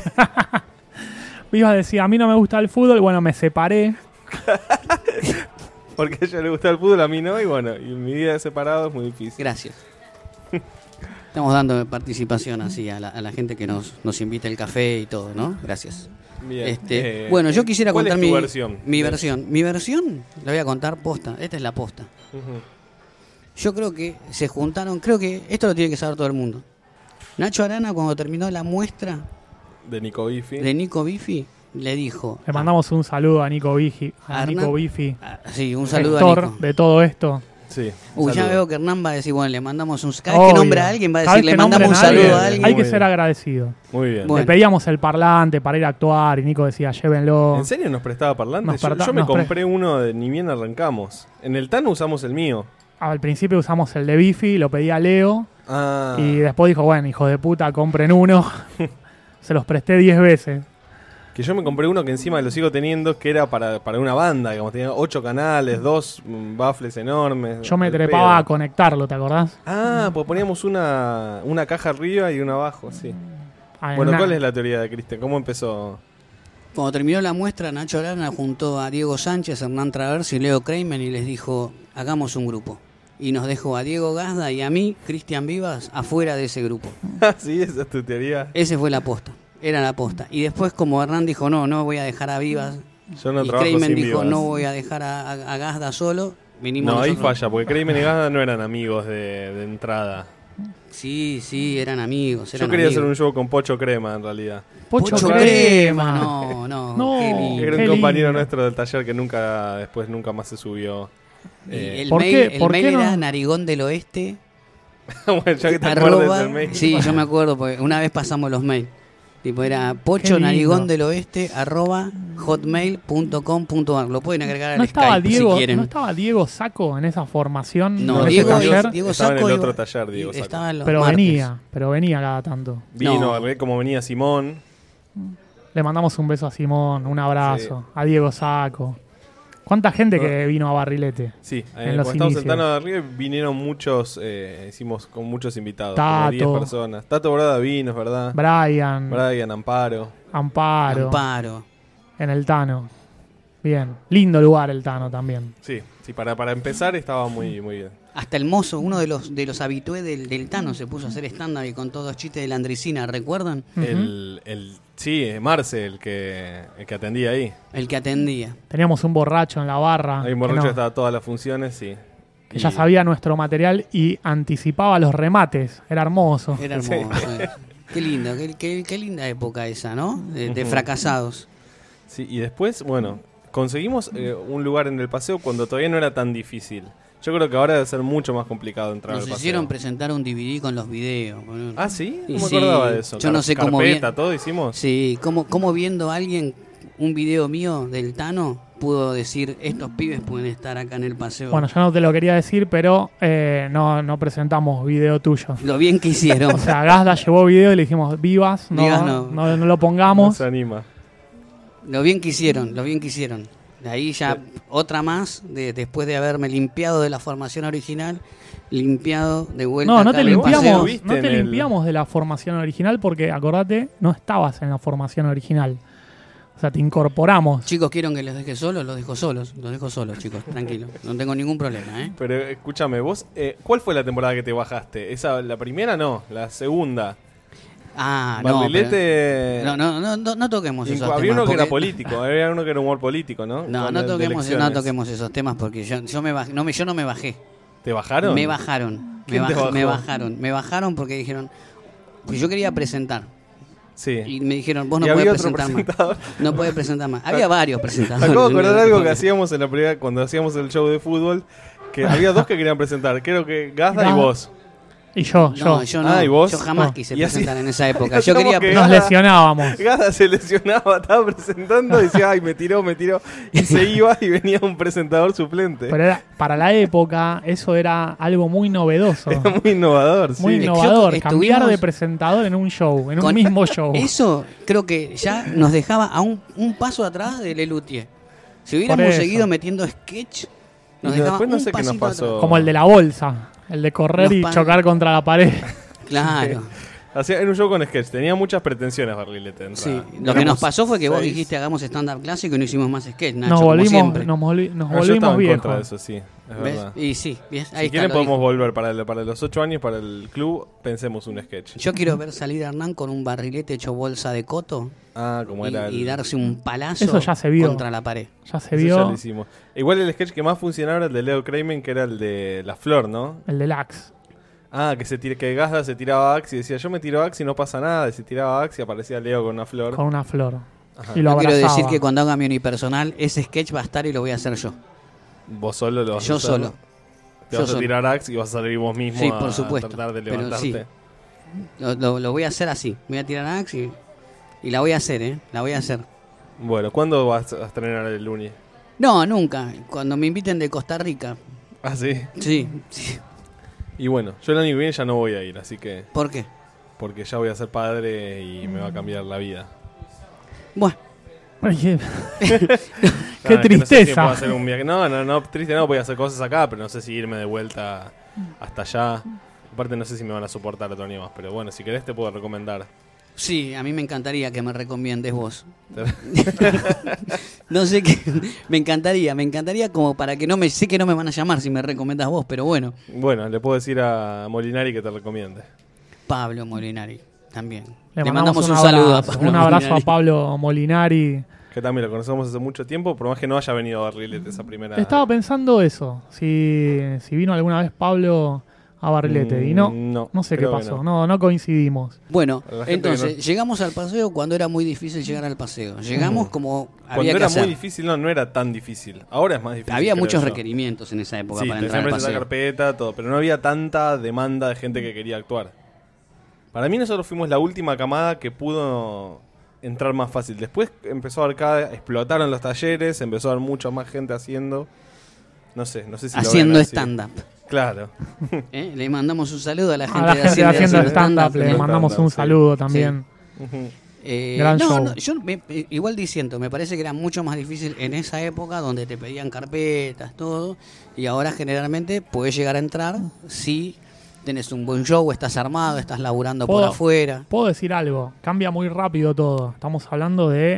Vivas decía, a mí no me gusta el fútbol, bueno, me separé. Porque a ella le gusta el fútbol, a mí no, y bueno, y mi vida de separado es muy difícil. Gracias. Estamos dando participación así a la, a la gente que nos, nos invita el café y todo, ¿no? Gracias. Bien. Este, Eh, bueno, yo quisiera ¿cuál contar es tu mi versión? Mi De- versión. Mi versión la voy a contar posta. Esta es la posta. Ujú. Yo creo que se juntaron, creo que esto lo tiene que saber todo el mundo. Nacho Arana, cuando terminó la muestra De Nico Bifi. de Nico Bifi, le dijo... Le mandamos un saludo a Nico Bifi, a Hernán- Nico Bifi, Ah, sí, un saludo a gestor Nico. de todo esto. Sí. Uy, ya saludo. veo que Hernán va a decir, bueno, le mandamos un... Cada vez que Obvio. nombra a alguien va a Cada decir, vez le que nombren mandamos un a alguien, saludo a Muy alguien. Hay que bien. ser agradecido. Muy bien. Bueno. Le pedíamos el parlante para ir a actuar y Nico decía, llévenlo. ¿En serio nos prestaba parlantes? Nos Yo, parta- yo me nos pre- compré uno de ni bien arrancamos. En el Tano usamos el mío. Al principio usamos el de Bifi, lo pedía Leo. Ah. Y después dijo, bueno, hijos de puta, compren uno. Se los presté diez veces. Que yo me compré uno que encima lo sigo teniendo, que era para, para una banda, digamos, tenía ocho canales, dos mm, baffles enormes. Yo me al trepaba pedo. a conectarlo, ¿te acordás? Ah, pues poníamos una, una caja arriba y una abajo, sí. Ah, Bueno, na- ¿cuál es la teoría de Cristian? ¿Cómo empezó? Cuando terminó la muestra, Nacho Arana juntó a Diego Sánchez, Hernán Traverso y Leo Kramer y les dijo, hagamos un grupo. Y nos dejó a Diego Gazda y a mí, Cristian Vivas, afuera de ese grupo. Ah, sí, esa es tu teoría. Ese fue la posta, era la posta. Y después como Hernán dijo, no, no voy a dejar a Vivas. Yo no y trabajo Kramer sin dijo, Vivas. no voy a dejar a, a, a Gazda solo. Vinimos No, ahí nosotros. falla, porque Kramer y Gazda no eran amigos de, de entrada. Sí, sí, eran amigos. Eran Yo quería hacer amigos. un show con Pocho Crema, en realidad. Pocho, Pocho crema. crema, no, no. No. qué lindo. Era un Qué compañero lindo. nuestro del taller que nunca, después nunca más se subió. Y Eh, el ¿Por mail, qué? el ¿Por mail qué no? era narigón del oeste. bueno, ya que te arroba- acuerdas del mail. Sí, yo me acuerdo porque una vez pasamos los mails. Tipo era pocho lindo. narigón del oeste arroba hotmail punto com punto ar. Lo pueden agregar al ¿No estaba, Skype Diego, si quieren. ¿No estaba Diego Saco en esa formación? No, en ese Diego, taller? Diego Estaba en Sacco el iba- otro taller, Diego Sacco. estaba en los Pero martes. venía, pero venía cada tanto. Vino, No. a ver cómo venía Simón. Le mandamos un beso a Simón, un abrazo. A Diego Saco. ¿Cuánta gente que vino a Barrilete? Sí, En eh, los cuando estamos inicios. sentando de arriba vinieron muchos, eh, hicimos con muchos invitados, Tato. como diez personas. Tato Borada vino, es verdad. Brian, Brian, Amparo. Amparo, Amparo. en el Tano. Bien. Lindo lugar el Tano también. Sí, sí, para, para empezar estaba muy, muy bien. Hasta el mozo, uno de los de los habitués del, del Tano, se puso a hacer stand-up y con todos los chistes de la Andricina, ¿recuerdan? Ujú. el, el, sí, Marce, el que, el que atendía ahí. El que atendía. Teníamos un borracho en la barra. Ahí en que Borracho no- estaba todas las funciones, sí. que Y- ya sabía nuestro material y anticipaba los remates. Era hermoso. Era hermoso. eh. Qué lindo, qué, qué, qué linda época esa, ¿no? De, de Ujú. fracasados. Sí, y después, bueno, conseguimos eh, un lugar en el paseo cuando todavía no era tan difícil. Yo creo que ahora debe ser mucho más complicado entrar Nos al paseo. hicieron presentar un D V D con los videos. boludo. Ah, ¿sí? Y No me sí, acordaba de eso. yo no sé Car- cómo Carpeta, bien- todo hicimos. Sí, como, como viendo a alguien un video mío del Tano pudo decir, estos pibes pueden estar acá en el paseo. Bueno, yo no te lo quería decir, pero eh, no, no presentamos video tuyo. Lo bien que hicieron. O sea, Gazda llevó video y le dijimos, vivas, no, Vivas no. no. no lo No pongamos. se anima. Lo bien que hicieron, lo bien que hicieron. De ahí ya otra más, de, después de haberme limpiado de la formación original, limpiado de vuelta. No, no acá te en el paseo. limpiamos, Viste no te en el- limpiamos de la formación original porque, acordate, no estabas en la formación original. O sea, te incorporamos. Chicos, ¿quieren que los deje solos? Los dejo solos, los dejo solos, chicos, tranquilo. No tengo ningún problema, ¿eh? Pero escúchame, vos, eh, ¿cuál fue la temporada que te bajaste? ¿Esa, la primera? No, la segunda. Ah, no, Barrilete... pero- no, no, no, no, no toquemos esos Había temas. uno que era porque- político, había uno que era humor político, ¿no? No, Con no el de toquemos, no elecciones. toquemos esos temas porque yo, yo, me baj- no me, yo no me bajé. ¿Te bajaron? Me bajaron. Me, ¿Quién te baj- bajó? me bajaron. Me bajaron porque dijeron. Pues yo quería presentar. Sí. Y me dijeron, vos no Y podés había otro presentar presentador. más. No podés presentar más. Había varios Me presentadores. acabo de acordar algo que hacíamos en la primera, cuando hacíamos el show de fútbol, que había dos que querían presentar, creo que Gazda y Gazda. vos. Y yo, No, yo. yo no. Ah, ¿y vos? Yo jamás No. quise Y así- presentar en esa época. y Yo quería. hacíamos que- Nos Gazda- lesionábamos. Gazda se lesionaba, estaba presentando y decía, ay, me tiró, me tiró. Y se iba y venía un presentador suplente. Pero era, para la época, eso era algo muy novedoso. Era muy innovador, sí. Muy Es que innovador. estuvimos- Cambiar de presentador en un show, en un Con- mismo show. Eso creo que ya nos dejaba a un, un paso atrás de Lelutier. Si hubiéramos eso. seguido metiendo sketch, nos Y dejaba después no un sé qué nos pasito pasó. atrás. Como el de la bolsa. El de correr Los y pan- chocar contra la pared. Claro. Hacía, era un show con sketch, tenía muchas pretensiones Barrilete. de Sí, entrada. lo que Éramos nos pasó fue que vos seis. dijiste hagamos stand-up clásico y no hicimos más sketch, Nacho, Nos como volvimos, siempre. nos, volvi- nos Ah, yo estaba volvimos en viejos. contra de eso, sí, es ¿Ves? verdad. Y sí, bien, ahí Si está, quieren lo podemos dijo. volver para, el- para los ocho años, para el club, pensemos un sketch. Yo quiero ver salir a Hernán con un barrilete hecho bolsa de coto Ah, como y, era el... y darse un palazo Eso ya se vio. contra la pared. Ya se Eso ya vio lo hicimos. Igual el sketch que más funcionaba era el de Leo Kramer, que era el de la flor, ¿no? el del Axe. Ah, que se tira, que Gazda se tiraba a Axe y decía, yo me tiro a Axe y no pasa nada. Y se tiraba a Axe y aparecía Leo con una flor. Con una flor. Ajá. Y lo Yo quiero abrazaba. decir que cuando haga mi unipersonal, ese sketch va a estar y lo voy a hacer yo. Vos solo lo vas Yo a hacer. solo. Te Yo vas a solo. tirar a Axe y vas a salir vos mismo Sí, a, por supuesto. a tratar de Pero levantarte. sí. Lo, lo- lo voy a hacer así. Voy a tirar a Axe y, y la voy a hacer, ¿eh? La voy a hacer. Bueno, ¿cuándo vas a estrenar el lunes? No, nunca. Cuando me inviten de Costa Rica. Ah, sí. Sí, sí. Y bueno, yo el año que viene ya no voy a ir, así que... ¿Por qué? Porque ya voy a ser padre y me va a cambiar la vida. Bueno, Ay, qué Claro, qué es que no sé si tristeza. puedo hacer un viaje. No, no, no, triste no, voy a hacer cosas acá, pero no sé si irme de vuelta hasta allá. Aparte no sé si me van a soportar otro año más, pero bueno, si querés te puedo recomendar. sí, a mí me encantaría que me recomiendes vos. No sé qué. Me encantaría, me encantaría como para que no me. Sé que no me van a llamar si me recomendas vos, pero bueno. Bueno, le puedo decir a Molinari que te recomiende. Pablo Molinari, también. Le, Le mandamos, mandamos un, un saludo a abrazo, Pablo un abrazo Molinari. a Pablo Molinari. Que también lo conocemos hace mucho tiempo, por más que no haya venido a Barrilete esa primera... Estaba pensando eso. Si, si vino alguna vez Pablo a Barrilete. Y no, Mm, no, no sé qué creo que pasó. no. No, no coincidimos. Bueno, Para la gente entonces, que llegamos al paseo cuando era muy difícil llegar al paseo. Llegamos como Cuando había que era hacer. muy difícil, no, no era tan difícil. Ahora es más difícil. Había creo muchos yo. requerimientos en esa época Sí, para te entrar al siempre esa paseo. carpeta, todo, pero no había tanta demanda de gente que quería actuar. Para mí nosotros fuimos la última camada que pudo entrar más fácil. Después empezó a haber cada, explotaron los talleres, empezó a haber mucha más gente haciendo, no sé, no sé si lo ven Haciendo así. stand-up. Claro. ¿eh? Le mandamos un saludo a la gente, A la de gente Haciendo, haciendo Haciendo stand-up Stand-up, le ¿no? mandamos un Sí. saludo también. Ujú. Eh, Gran no, show. no, yo me- eh, igual diciendo, me parece que era mucho más difícil en esa época donde te pedían carpetas, todo, y ahora generalmente puedes llegar a entrar si tenés un buen show, estás armado, estás laburando por ¿Puedo? afuera. Puedo decir algo. Cambia muy rápido todo. Estamos hablando de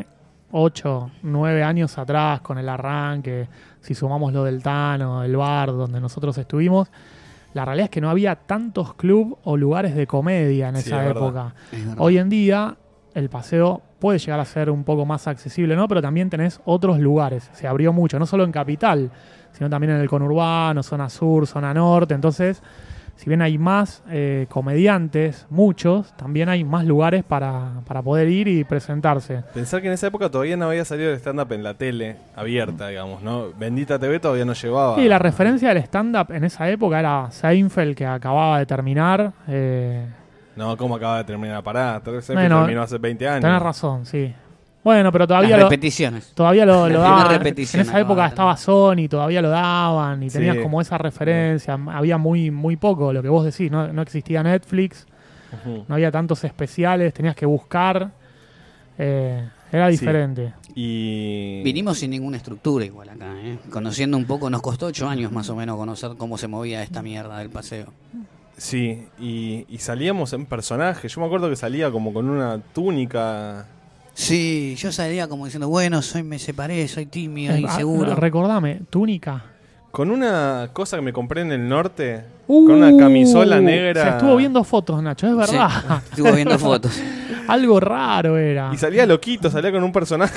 ocho, nueve años atrás con el arranque, si sumamos lo del Tano, el bar donde nosotros estuvimos, la realidad es que no había tantos clubes o lugares de comedia en Sí, esa es época. verdad. Hoy en día el paseo puede llegar a ser un poco más accesible, ¿no? Pero también tenés otros lugares. Se abrió mucho, no solo en Capital, sino también en el conurbano, zona sur, zona norte. Entonces, si bien hay más eh, comediantes, muchos, también hay más lugares para, para poder ir y presentarse. Pensar que en esa época todavía no había salido el stand-up en la tele abierta, digamos, ¿no? Bendita T V todavía no llevaba. Y la referencia del stand-up en esa época era Seinfeld, que acababa de terminar. Eh, No, ¿cómo acaba de terminar? Pará, tal vez Bueno, terminó hace veinte años. tenés razón, sí. Bueno, pero todavía Las lo, repeticiones. todavía lo, La lo primera daban. repetición En esa acababa época de estaba Sony, todavía lo daban y Sí. tenías como esa referencia. Había muy, muy poco, lo que vos decís, no, no existía Netflix, Ujú. no había tantos especiales, tenías que buscar. Eh, era Sí. diferente. Y... Vinimos sin ninguna estructura igual acá, ¿eh? Conociendo un poco, nos costó ocho años más o menos conocer cómo se movía esta mierda del paseo. Sí, y, y salíamos en personaje. Yo me acuerdo que salía como con una túnica. Sí, yo salía como diciendo, bueno, soy me separé, soy tímido, Eh, inseguro. ah, recordame, túnica. Con una cosa que me compré en el norte. Uh, con una camisola negra. Se estuvo viendo fotos, Nacho, es Sí, verdad. estuvo viendo fotos. Algo raro era. Y salía loquito, salía con un personaje.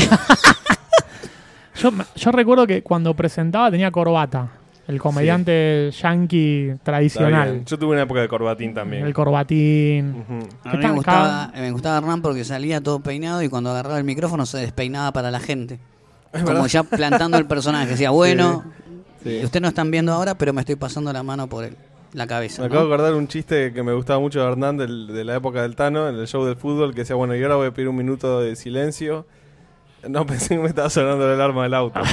Yo, yo recuerdo que cuando presentaba tenía corbata. El comediante yankee Está tradicional. bien. Yo tuve una época de corbatín también. El corbatín. Ujú. A ¿Qué mí me tal, gustaba, me gustaba Hernán porque salía todo peinado y cuando agarraba el micrófono se despeinaba para la gente. Como verdad. ya plantando el personaje. Decía, bueno, Sí. ustedes no están viendo ahora, pero me estoy pasando la mano por el- la cabeza. Me ¿no? acabo de acordar un chiste que me gustaba mucho de Hernán del- de la época del Tano, en el show del fútbol, que decía, bueno, y ahora voy a pedir un minuto de silencio. No, pensé que me estaba sonando la alarma del auto.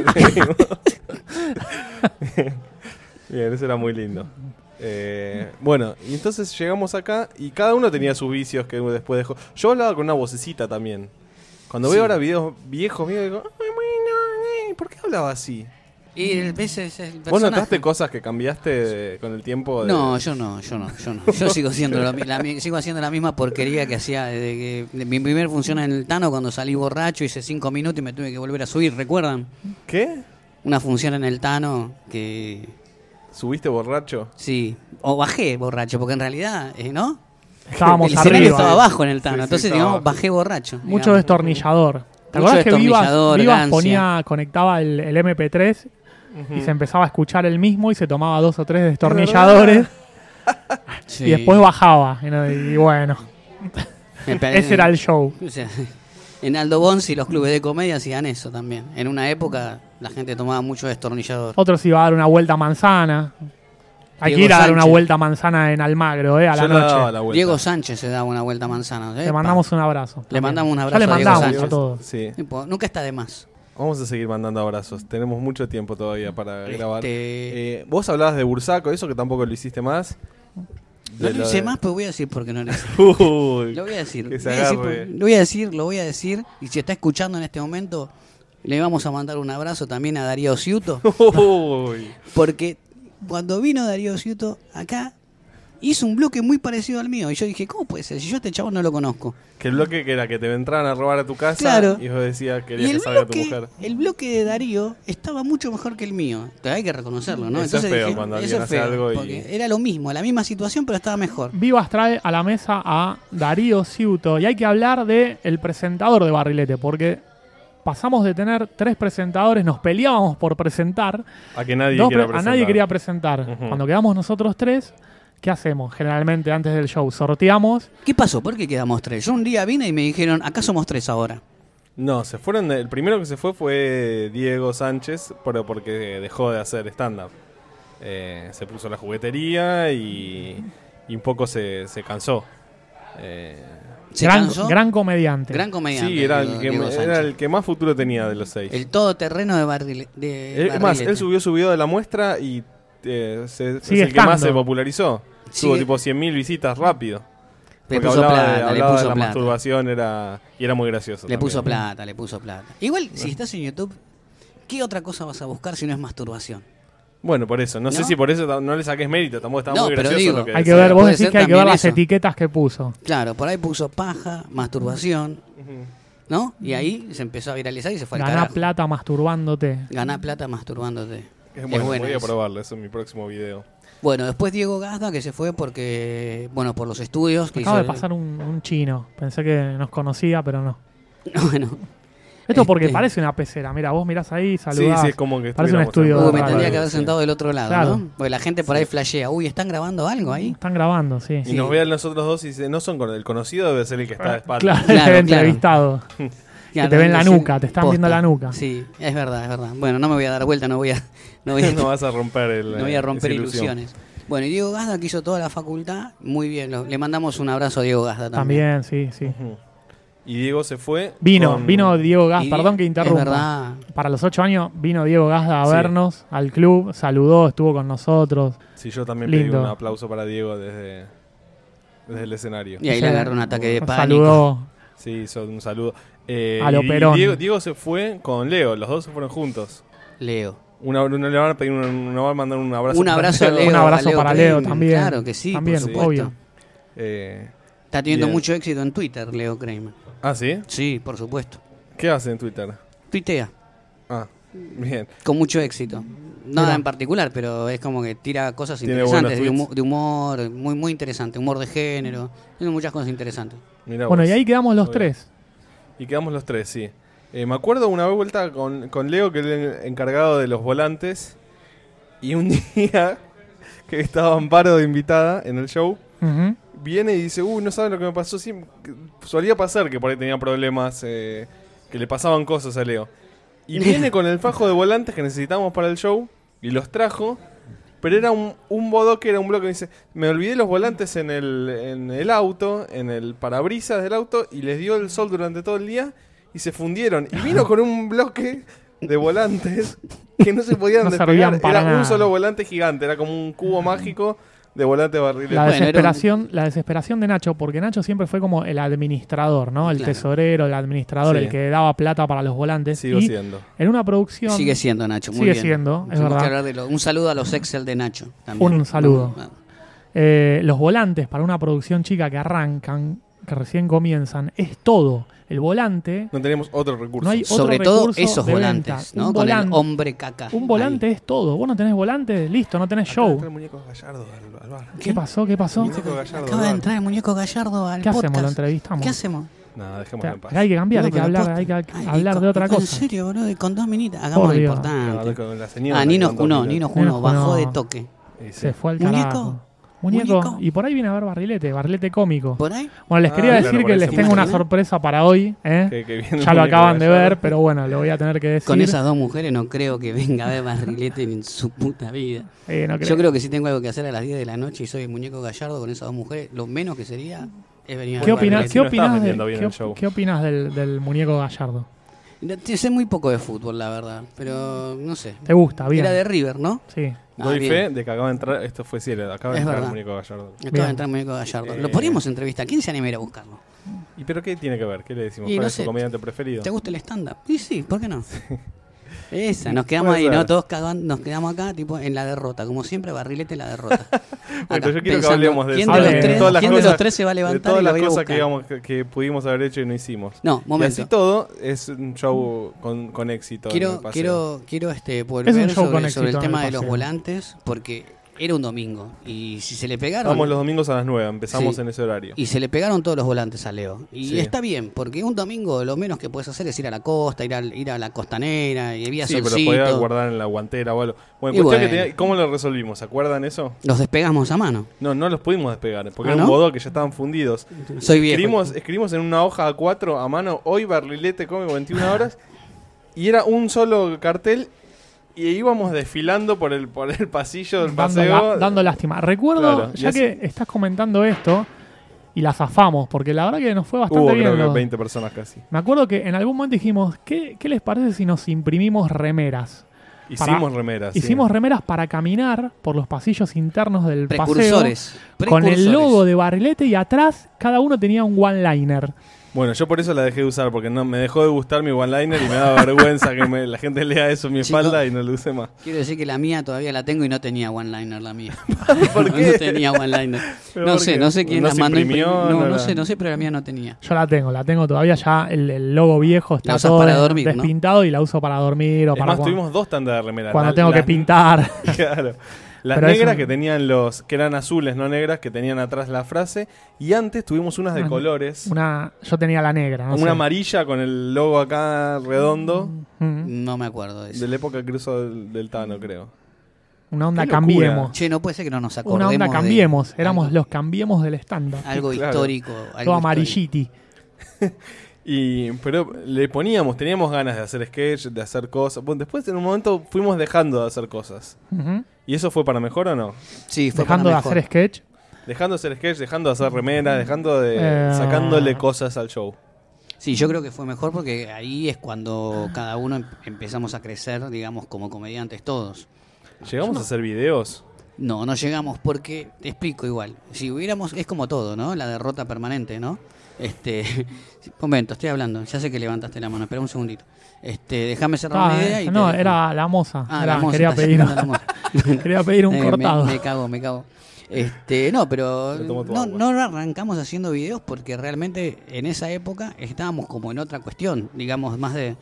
Bien, eso era muy lindo. Eh, bueno, y entonces llegamos acá y cada uno tenía sus vicios que después dejó. Yo hablaba con una vocecita también. Cuando Sí. veo ahora videos viejos míos, digo, ay, bueno, eh, ¿por qué hablaba así? Y el, ese es el ¿Vos personaje. notaste cosas que cambiaste de- con el tiempo? De... No, yo no, yo no, yo no. Yo sigo siendo la, mi- la mi- sigo haciendo la misma porquería que hacía desde que de mi primer función en el Tano cuando salí borracho, hice cinco minutos y me tuve que volver a subir, ¿recuerdan? ¿Qué? Una función en el Tano que ¿Subiste borracho? sí, o bajé borracho, porque en realidad, eh, ¿no? Estábamos el escenario arriba. estaba abajo en el Sí, Tano, sí, entonces estaba digamos abajo. bajé borracho. Mucho digamos. destornillador. ¿Te Mucho acordás que Vivas, destornillador, Vivas gancia. ponía, conectaba el, el eme pe tres y se empezaba a escuchar el mismo y se tomaba dos o tres destornilladores Sí. y después bajaba? Y, no- y bueno, Me pe- ese era el show. O sea, en Aldo Bonzi los clubes de comedia hacían eso también. En una época la gente tomaba mucho destornillador. Otros iba a dar una vuelta a manzana. Hay que Diego ir a dar una Sánchez. vuelta a manzana en Almagro, eh, a la Yo le daba noche. la vuelta. Diego Sánchez se daba una vuelta a manzana. Le mandamos un abrazo. Le también. mandamos un Ya abrazo le a Diego mandamos Sánchez. a todos. Sí. Nunca está de más. Vamos a seguir mandando abrazos. Tenemos mucho tiempo todavía para Este, grabar. Eh, vos hablabas de Bursaco, eso que tampoco lo hiciste más. No De lo lo hice de- más, pero voy a decir por qué no lo hice. Uy, Lo voy a decir. que se Voy a decir, agarre. por- lo voy a decir, lo voy a decir. Y si está escuchando en este momento, le vamos a mandar un abrazo también a Darío Ciuto. Uy. Porque cuando vino Darío Ciuto acá, hizo un bloque muy parecido al mío. Y yo dije, ¿cómo puede ser? Si yo a este chavo no lo conozco. Que el bloque que era que te entraran a robar a tu casa Claro. y vos decías Y querías el que salga tu bloque, mujer. el bloque de Darío estaba mucho mejor que el mío. Hay que reconocerlo, ¿no? Eso es feo cuando eso alguien es hace feo, algo y- porque era lo mismo, la misma situación, pero estaba mejor. Vivas trae a la mesa a Darío Ciuto y hay que hablar de el presentador de Barrilete, porque pasamos de tener tres presentadores, nos peleábamos por presentar, A que nadie dos quiera pre- a nadie presentar. quería presentar. Ujú. Cuando quedamos nosotros tres, ¿qué hacemos? Generalmente antes del show sorteamos. ¿Qué pasó? ¿Por qué quedamos tres? Yo un día vine y me dijeron, acá somos tres ahora. No, se fueron. de- el primero que se fue fue Diego Sánchez, pero porque dejó de hacer stand-up. Eh, se puso la juguetería y, y un poco se, se cansó. Eh, ¿Se gran, cansó? gran comediante. Gran comediante. sí, era el, Diego- que, Diego era Sánchez. el que más futuro tenía de los seis. El todoterreno de, Barrile- de Es más, Barrilete. él subió su video de la muestra y eh, se, es Sigue el que más estando. se popularizó. Tuvo Sigue- tipo cien mil visitas rápido. Le Porque puso hablaba, de, plata, le hablaba de puso la plata. masturbación era, y era muy gracioso. Le puso también. plata, le puso plata. Igual, si estás en YouTube, ¿qué otra cosa vas a buscar si no es masturbación? Bueno, por eso. No, sé ¿No? si por eso ta- no le saques mérito. Tampoco estaba No, muy pero gracioso digo, lo que Hay que decía. ver, vos Puede decís ser que hay que ver también las eso. etiquetas que puso. Claro, por ahí puso paja, masturbación. Ujú. ¿no? Y ahí se empezó a viralizar y se fue al Ganá carajo. plata masturbándote. Ganá plata masturbándote. Es bueno, buena voy a esa. probarlo, eso en mi próximo video. Bueno, después Diego Gazda, que se fue porque, bueno, por los estudios. Que Me acaba de hizo el- pasar un, un chino. Pensé que nos conocía, pero no. Bueno. Esto porque Este- parece una pecera. Mira, vos mirás ahí, Sí, saludás. sí, es como que Parece un estuviéramos estudio en de Uh, me radio, tendría que haber sí. sentado del otro lado, Claro. ¿no? Porque la gente por ahí flashea. Uy, ¿están grabando algo ahí? Están grabando, sí. Y nos ve a nosotros dos y dice, no son con el conocido, debe ser el que está de espalda. Claro, Claro, el claro. entrevistado. Que te ven la nuca, te están viendo la nuca. Sí, es verdad, es verdad. Bueno, no me voy a dar vuelta, no voy a, no voy a, No vas a romper el, no voy a romper esa ilusión. ilusiones. Bueno, y Diego Gazda, que hizo toda la facultad, muy bien. lo- le mandamos un abrazo a Diego Gazda también. También, sí, sí. Ujú. Y Diego se fue. Vino, con- vino Diego Gazda, Y perdón que es interrumpa. verdad. Para los ocho años vino Diego Gazda a Sí. vernos al club, saludó, estuvo con nosotros. Sí, yo también Lindo. pedí un aplauso para Diego desde, desde el escenario. Y ahí Sí. le agarró un ataque de Nos pánico. saludó. Sí, hizo un saludo. Eh, A lo y- y Perón. Diego, Diego se fue con Leo, los dos se fueron juntos. Leo. Una, una le van a pedir, una, una van a mandar un abrazo. Un para abrazo a Leo. Un abrazo a Leo para Leo Kramer. también. Claro que sí, También, por supuesto. obvio. Eh, Está teniendo Bien. mucho éxito en Twitter, Leo Kramer. ah, ¿sí? Sí, por supuesto. ¿Qué hace en Twitter? Tuitea. Ah, bien. Con mucho éxito. Nada Mira. en particular, pero es como que tira cosas Tiene interesantes, de buenos humor, de humor, muy muy interesante, humor de género, tiene muchas cosas interesantes. Mirá Bueno, vos. y ahí quedamos los Muy bien. tres. Y quedamos los tres, sí. Eh, me acuerdo una vez vuelta con, con Leo, que era el encargado de los volantes. Y un día que estaba Amparo de invitada en el show, Ujú. viene y dice, uy, no saben lo que me pasó. Sí, que solía pasar que por ahí tenía problemas, eh, que le pasaban cosas a Leo. Y viene con el fajo de volantes que necesitamos para el show y los trajo. Pero era un, un bodoque, era un bloque que dice, me olvidé los volantes en el, en el auto, en el parabrisas del auto, y les dio el sol durante todo el día y se fundieron. Y vino con un bloque de volantes que no se podían No despegar. servían para Era nada. un solo volante gigante, era como un cubo mágico de volante barrilete. La Bueno, era un- desesperación, la desesperación de Nacho, porque Nacho siempre fue como el administrador, ¿no? El Claro. tesorero, el administrador, Sí. el que daba plata para los volantes. Sigo y siendo. en una producción. Sigue siendo Nacho, muy Sigue bien. siendo, es Tenemos que verdad. hablar de lo- un saludo a los Excel de Nacho. También. Un saludo. Vamos, eh, los volantes para una producción chica que arrancan, que recién comienzan, es todo. El volante, No tenemos otro recurso. No hay- sobre otro todo recurso esos de volantes, venta. ¿no? Un Con el volante- hombre caca. un volante ahí. es todo. Vos no tenés volante, listo, no tenés show. Entra el muñeco Gallardo al, al bar. ¿Qué pasó? ¿Qué pasó? Muñeco Gallardo Acaba al de bar. entrar el muñeco Gallardo al ¿Qué hacemos? podcast. ¿Lo entrevistamos? ¿Qué hacemos? Nada, dejémoslo en Acá paz. hay que cambiar, No, hay que pero hablar, posta. hay que Ay, hablar con- de otra con- cosa. En serio, boludo, y con dos minitas. Hagamos Por lo Dios. Hablando importante. con la señora, Ah, Nino con Junó, dos Nino minutos. Junó, Nino bajó Junó. de toque. Sí, sí. Se fue al ¿Muñeco? carajo. Muñeco. ¿Muñeco? Y por ahí viene a ver Barrilete, Barrilete cómico. ¿Por ahí? Bueno, les Ah, quería claro, decir por que eso. les ¿Te tengo una imaginas? sorpresa para hoy. ¿eh? Que- que viene el Ya lo muñeco acaban de Gallardo. ver, pero bueno, lo voy a tener que decir. Con esas dos mujeres no creo que venga a ver Barrilete en su puta vida. Eh, no creo. Yo creo que si tengo algo que hacer a las diez de la noche y soy el muñeco Gallardo con esas dos mujeres, lo menos que sería es venir a ¿Qué ver opinas, Barrilete. ¿qué no estás opinas, de- vendiendo bien qué, el show. qué opinas del, del muñeco Gallardo? No, te- Sé muy poco de fútbol, la verdad, pero no sé. ¿Te gusta? Bien. Era de River, ¿no? Sí. Ah, Doy bien. fe de que acaba de entrar, esto fue cielo, acaba de Es entrar verdad. el muñeco Gallardo. Acaba Bien. de entrar el muñeco Gallardo. Eh. Lo podríamos entrevistar. ¿Quién se anima a ir a buscarlo? ¿Y pero qué tiene que ver? ¿Qué le decimos? Y ¿Cuál no es su sé. comediante preferido? ¿Te gusta el stand-up? Y sí, ¿por qué no? Esa, nos quedamos Puede ahí, ser. ¿no? Todos cagan- nos quedamos acá, tipo, en la derrota. Como siempre, Barrilete en la derrota. Bueno, Acá, yo quiero que pensando, hablemos de ¿quién eso. de los de tres, todas las quién de cosas- los tres se va a De levantar todas y lo las va a ir a cosas que, buscar? íbamos- que, que pudimos haber hecho y no hicimos. No, Y momento. así todo es un show con, con éxito. en el Quiero, paseo. quiero, quiero este, Es un volver show con sobre, éxito sobre el en tema el de los paseo. volantes, porque era un domingo. Y si se le pegaron. Vamos los domingos a las nueve, empezamos Sí. en ese horario. Y se le pegaron todos los volantes a Leo. Y Sí. está bien, porque un domingo lo menos que puedes hacer es ir a la costa, ir a, ir a la costanera, y había Sí, pero solcito. podía guardar en la guantera o algo. Bueno, Y cuestión que bueno. tenía- ¿cómo lo resolvimos? ¿Se acuerdan eso? Los despegamos a mano. No, no los pudimos despegar, porque ¿Ah, era un no? bodó que ya estaban fundidos. Soy viejo. Escribimos, escribimos en una hoja A cuatro a mano, hoy Barrilete come veintiuna horas, y era un solo cartel, y íbamos desfilando por el, por el pasillo del Dando, paseo. la- dando lástima. Recuerdo, Claro, y ya es- que estás comentando esto, y la zafamos, porque la verdad que nos fue bastante Hubo bien. creo que los- veinte personas casi. Me acuerdo que en algún momento dijimos, ¿qué, qué les parece si nos imprimimos remeras? Para- Hicimos remeras. sí. Hicimos remeras para caminar por los pasillos internos del paseo Precursores. con el Precursores. logo de Barrilete y atrás cada uno tenía un one-liner. Bueno, yo por eso la dejé de usar, porque no me dejó de gustar mi one-liner y me daba vergüenza que me- la gente lea eso en mi Chico, espalda y no lo use más. Quiero decir que la mía todavía la tengo y no tenía one-liner la mía. ¿Por qué? No tenía one-liner. ¿Pero No por sé, qué? no sé quién ¿No la se mandó. imprimió? imprim- No No, no la- sé, no sé, pero la mía no tenía. Yo la tengo, la tengo todavía ya, el, el logo viejo está La usas todo para des- dormir, ¿no? despintado y la uso para dormir o Es para más, cuando, tuvimos dos tandas de remeras. cuando La- tengo que las- pintar. Claro. Las Pero es negras un- que tenían los, que eran azules, no negras, que tenían atrás la frase. Y antes tuvimos unas de Una- colores. Una, yo tenía la negra, no Una sé. amarilla con el logo acá redondo. Mm, No me acuerdo de eso. De la época que cruzó del, del Tano, creo. Una onda Qué locura. cambiemos. Che, no puede ser que no nos acordemos Una onda de cambiemos. Éramos algo, los cambiemos del stand-up. algo Claro. histórico. Algo Todo histórico. amarilliti. Y, pero le poníamos, teníamos ganas de hacer sketch, de hacer cosas. Bueno, después en un momento fuimos dejando de hacer cosas. Ujú. ¿Y eso fue para mejor o no? Sí, fue Dejando de para mejor. hacer sketch. Dejando de hacer sketch, dejando de hacer remeras, dejando de... Eh. sacándole cosas al show. Sí, yo creo que fue mejor porque ahí es cuando cada uno em- empezamos a crecer, digamos, como comediantes todos. ¿Llegamos a hacer videos? No, no llegamos porque, te explico igual, si hubiéramos, es como todo, ¿no? La derrota permanente, ¿no? Este, momento, estoy hablando, ya sé que levantaste la mano, espera un segundito. Este, déjame cerrar Ah, una idea y eh, te no, dejo. era la moza. Ah, Era- la moza, quería, está pedir, sacando la moza. quería pedir un Eh, me- cortado. Me, cago, me cago. Este, no, pero Le tomo tu no, agua. no arrancamos haciendo videos porque realmente en esa época estábamos como en otra cuestión, digamos, más de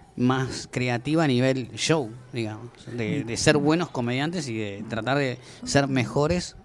más creativa a nivel show, digamos, de, de ser buenos comediantes y de tratar de ser mejores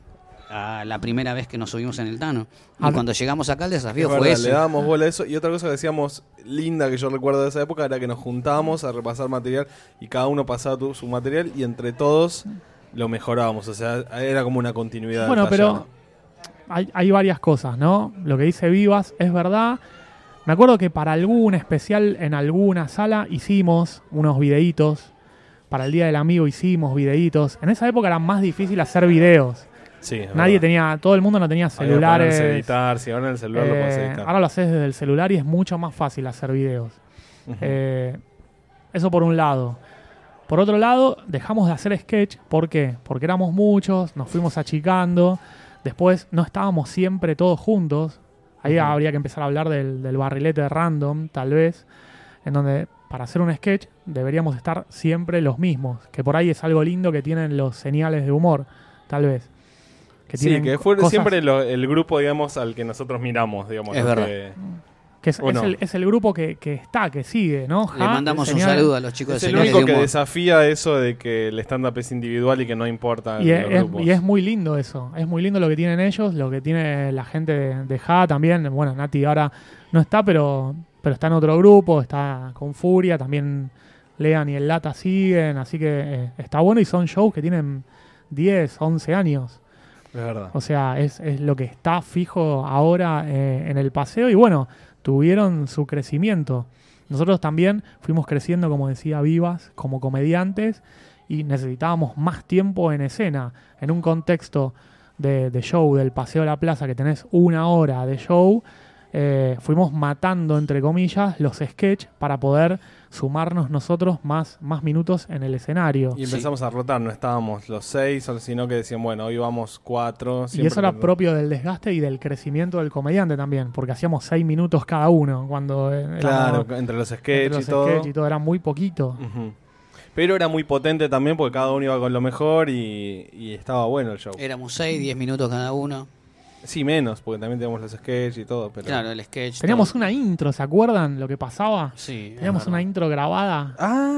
a la primera vez que nos subimos en el Tano. Y Ah, cuando llegamos acá el desafío Es fue verdad, ese. le dábamos bola a eso. Y otra cosa que decíamos linda que yo recuerdo de esa época era que nos juntábamos a repasar material y cada uno pasaba tu- su material y entre todos lo mejorábamos. O sea, era como una continuidad. Bueno, del pero hay, hay varias cosas, ¿no? Lo que dice Vivas es verdad. Me acuerdo que para algún especial en alguna sala hicimos unos videitos. Para el Día del Amigo hicimos videitos. En esa época era más difícil hacer videos. Sí, es Nadie verdad. tenía, todo el mundo no tenía Había que celulares. ponerse a editar, si ahora en el celular lo puedes Eh, editar. ahora lo haces desde el celular y es mucho más fácil hacer videos. Ujú. Eh, eso por un lado. Por otro lado, dejamos de hacer sketch. ¿Por qué? Porque éramos muchos, nos fuimos achicando. Después no estábamos siempre todos juntos. Ahí Ujú. habría que empezar a hablar del, del barrilete random, tal vez. En donde para hacer un sketch deberíamos estar siempre los mismos. Que por ahí es algo lindo que tienen los señales de humor, tal vez. Que Sí, tienen que fue cosas- siempre lo- el grupo, digamos, al que nosotros miramos, digamos. Es ¿no? verdad. Que Que es, ¿O es no? el, es el grupo que, que está, que sigue, ¿no? Le Ja, mandamos el un señal- saludo a los chicos es de el Señales único de que Humor. desafía eso de que el stand-up es individual y que no importa Y los es, es- grupos. y es muy lindo eso. Es muy lindo lo que tienen ellos, lo que tiene la gente de, de Ja también. Bueno, Nati ahora no está, pero, pero está en otro grupo, está con Furia. También Lean y el Lata siguen, así que eh, está bueno y son shows que tienen diez, once años. Es verdad. O sea, es, es lo que está fijo ahora eh, en el paseo y bueno, tuvieron su crecimiento. Nosotros también fuimos creciendo, como decía Vivas, como comediantes y necesitábamos más tiempo en escena. En un contexto de, de show del Paseo de la Plaza, que tenés una hora de show, eh, fuimos matando, entre comillas, los sketch para poder sumarnos nosotros más, más minutos en el escenario. Y empezamos a rotar, no estábamos los seis, sino que decían, bueno, hoy vamos cuatro. Y siempre eso era con- propio del desgaste y del crecimiento del comediante también, porque hacíamos seis minutos cada uno cuando eh, éramos- Claro, entre los sketch entre los y todo. sketch y todo era muy poquito. Ujú. Pero era muy potente también porque cada uno iba con lo mejor y, y estaba bueno el show. Éramos seis, diez minutos cada uno. Sí, menos, porque también teníamos los sketch y todo. Pero... Claro, el sketch. Teníamos todo. una intro, ¿se acuerdan lo que pasaba? Sí, es Teníamos verdad. una intro grabada.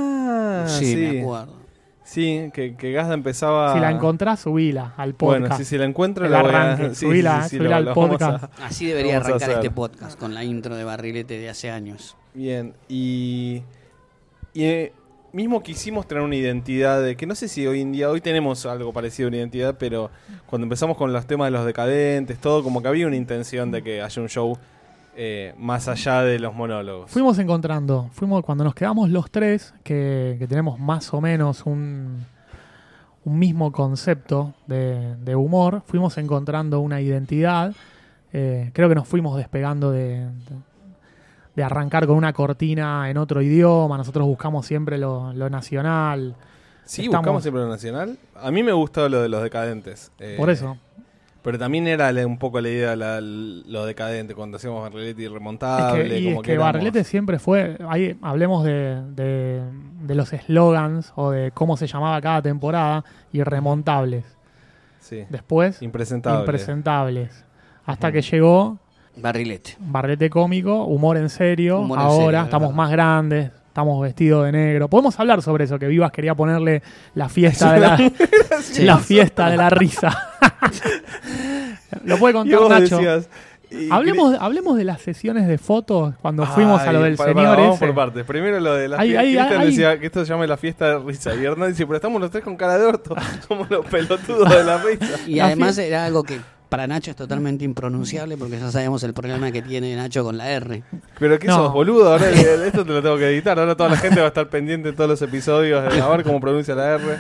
Ah, Sí, sí. me acuerdo. Sí, que, que Gazda empezaba... Si la encontrás, subila al podcast. Bueno, sí, si la encuentro El la voy a- arranque, sí, subila, sí, sí, subila lo- al lo vamos podcast. a- Así debería Vamos a arrancar hacer. este podcast, con la intro de Barrilete de hace años. Bien, y, y eh, mismo quisimos tener una identidad de que no sé si hoy en día, hoy tenemos algo parecido a una identidad, pero cuando empezamos con los temas de los decadentes, todo, como que había una intención de que haya un show eh, más allá de los monólogos. Fuimos encontrando, fuimos cuando nos quedamos los tres, que, que tenemos más o menos un, un mismo concepto de, de humor, fuimos encontrando una identidad. Eh, creo que nos fuimos despegando de, de, de arrancar con una cortina en otro idioma. Nosotros buscamos siempre lo, lo nacional. Sí, estamos- buscamos siempre lo nacional. A mí me gustó lo de los decadentes. eh, Por eso. Pero también era la- un poco la idea, la- lo decadente, cuando hacíamos Barrilete irremontable. Es que, y como es que que éramos- Barrilete siempre fue, ahí hablemos de, de, de los eslogans o de cómo se llamaba cada temporada, irremontables. Sí, Después, impresentable. impresentables. Hasta Ujú. que llegó Barrilete. Barrilete cómico, humor en serio. Humor en Ahora serio, es estamos verdad. más grandes, estamos vestidos de negro. Podemos hablar sobre eso, que Vivas quería ponerle la fiesta de la, la fiesta de la risa. Lo puede Y contar vos Nacho. decías... y Hablemos, hablemos de las sesiones de fotos cuando fuimos a Ay, lo del para- señor para, vamos ese. por partes. Primero lo de la Ay, fiesta. ay, Cristian ay. decía que esto se llama la fiesta de risa. Y Hernán dice, pero estamos los tres con cara de orto. Somos los pelotudos de la risa. Y La además fie- era algo que para Nacho es totalmente impronunciable porque ya sabemos el problema que tiene Nacho con la R. Pero que No. sos, boludo. Ahora el- esto te lo tengo que editar. Ahora toda la gente va a estar pendiente de todos los episodios. De a ver cómo pronuncia la R.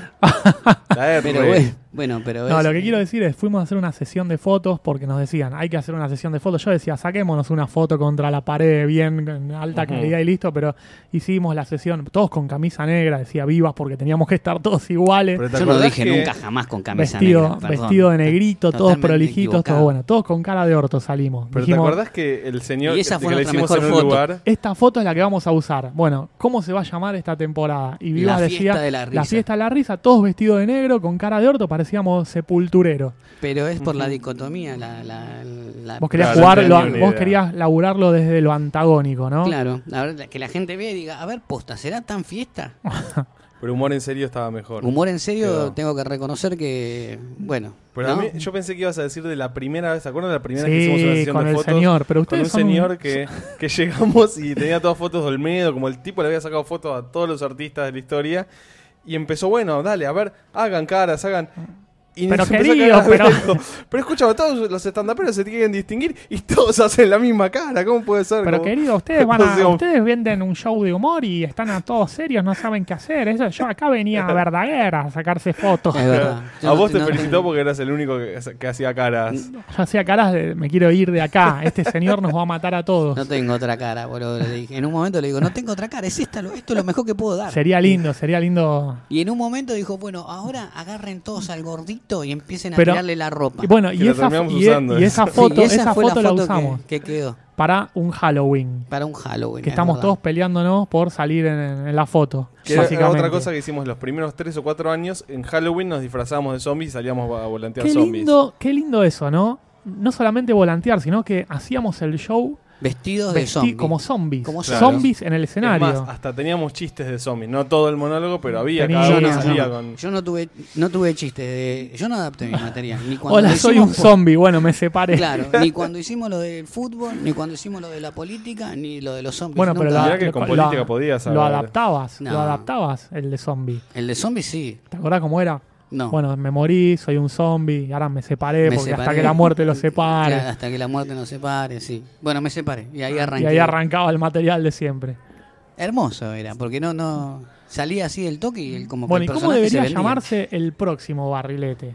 La R. Pero bueno, bueno, pero No, es- lo que quiero decir es, fuimos a hacer una sesión de fotos porque nos decían, hay que hacer una sesión de fotos. Yo decía, saquémonos una foto contra la pared bien en alta Ujú. calidad y listo, pero hicimos la sesión, todos con camisa negra, decía Vivas, porque teníamos que estar todos iguales. Pero ¿te yo no acordás dije que- nunca jamás con camisa Vestido, negra. perdón. vestido de negrito, todos Totalmente prolijitos, equivocado. todo bueno, todos con cara de orto salimos. Pero Dijimos, ¿te acordás que el señor Y esa que, fue que le nuestra hicimos en mejor un foto. lugar... esta foto es la que vamos a usar. Bueno, ¿cómo se va a llamar esta temporada? Y Vivas La decía, fiesta de la risa. fiesta de la risa, todos vestidos de negro, con cara de orto, parecíamos sepultureros. Pero es por la dicotomía. La, la, la- Vos querías Claro, jugar, no lo- tenía ni vos idea. querías laburarlo desde lo antagónico, ¿no? Claro, a ver, que la gente vea y diga, a ver, posta, ¿será tan fiesta? Pero humor en serio estaba mejor. Humor en serio, Quedó. tengo que reconocer que, bueno, Pero ¿no? a mí, yo pensé que ibas a decir de la primera vez, ¿se acuerdan de la primera vez que hicimos una Sí, sesión con de el fotos? señor, pero Con ustedes un son un- señor que, que llegamos y tenía todas fotos de Olmedo, como el tipo le había sacado fotos a todos los artistas de la historia. Y empezó, bueno, dale, a ver, hagan caras, hagan... Y Pero se empezó a querido, cagar de pero- risa. Pero escucha, todos los estandaperos se quieren distinguir y todos hacen la misma cara, ¿cómo puede ser? Pero Como- querido, ustedes van a, O sea, ustedes venden un show de humor y están a todos serios, no saben qué hacer. Eso, yo acá venía a Verdaguer a sacarse fotos. Es verdad. Yo A no- vos te no- felicitó porque eras el único que, que hacía caras. Yo hacía caras de me quiero ir de acá. Este señor nos va a matar a todos. No tengo otra cara, boludo. Le dije. En un momento le digo, no tengo otra cara, es esta, lo- esto es lo mejor que puedo dar. Sería lindo, sería lindo. Y en un momento dijo, bueno, ahora agarren todos al gordito y empiecen a Pero- tirarle la ropa. Y bueno, Que y la esa, terminamos y, e- usando y esa. esa Sí, foto, y esa esa fue la foto la foto usamos que, que quedó para un Halloween. para un Halloween. Que es estamos verdad. todos peleándonos por salir en, en la foto. Que era básicamente. otra cosa que hicimos los primeros tres o cuatro años. En Halloween nos disfrazábamos de zombies y salíamos a volantear Qué zombies. lindo, qué lindo eso, ¿no? No solamente volantear, sino que hacíamos el show Vestidos de vesti- zombie. como zombies. Como Claro. Zombies en el Es escenario. más, hasta teníamos chistes de zombies. No todo el monólogo, pero había Tenía- cada yo, uno no, salía yo- con... yo no tuve no tuve chiste de, yo no adapté mi material ni cuando Hola, lo soy hicimos un por- zombie. Bueno, me separé. Claro, ni cuando hicimos lo del fútbol, ni cuando hicimos lo de la política, ni lo de los zombies. Bueno, pero Nunca. lo, Mirá que lo- con lo- política podías lo haber- adaptabas, No. lo adaptabas el de zombie. El de zombies sí. ¿Te acordás cómo era? No. Bueno, me morí, soy un zombie, y ahora me separé Me porque hasta separé. que la muerte los separe. Claro, hasta que la muerte nos separe, sí. Bueno, me separé y ahí y arranqué. ahí arrancaba el material de siempre. Hermoso era, porque no no salía así del toque y el, como que Bueno, ¿y el cómo personaje se debería vendía. llamarse el próximo barrilete?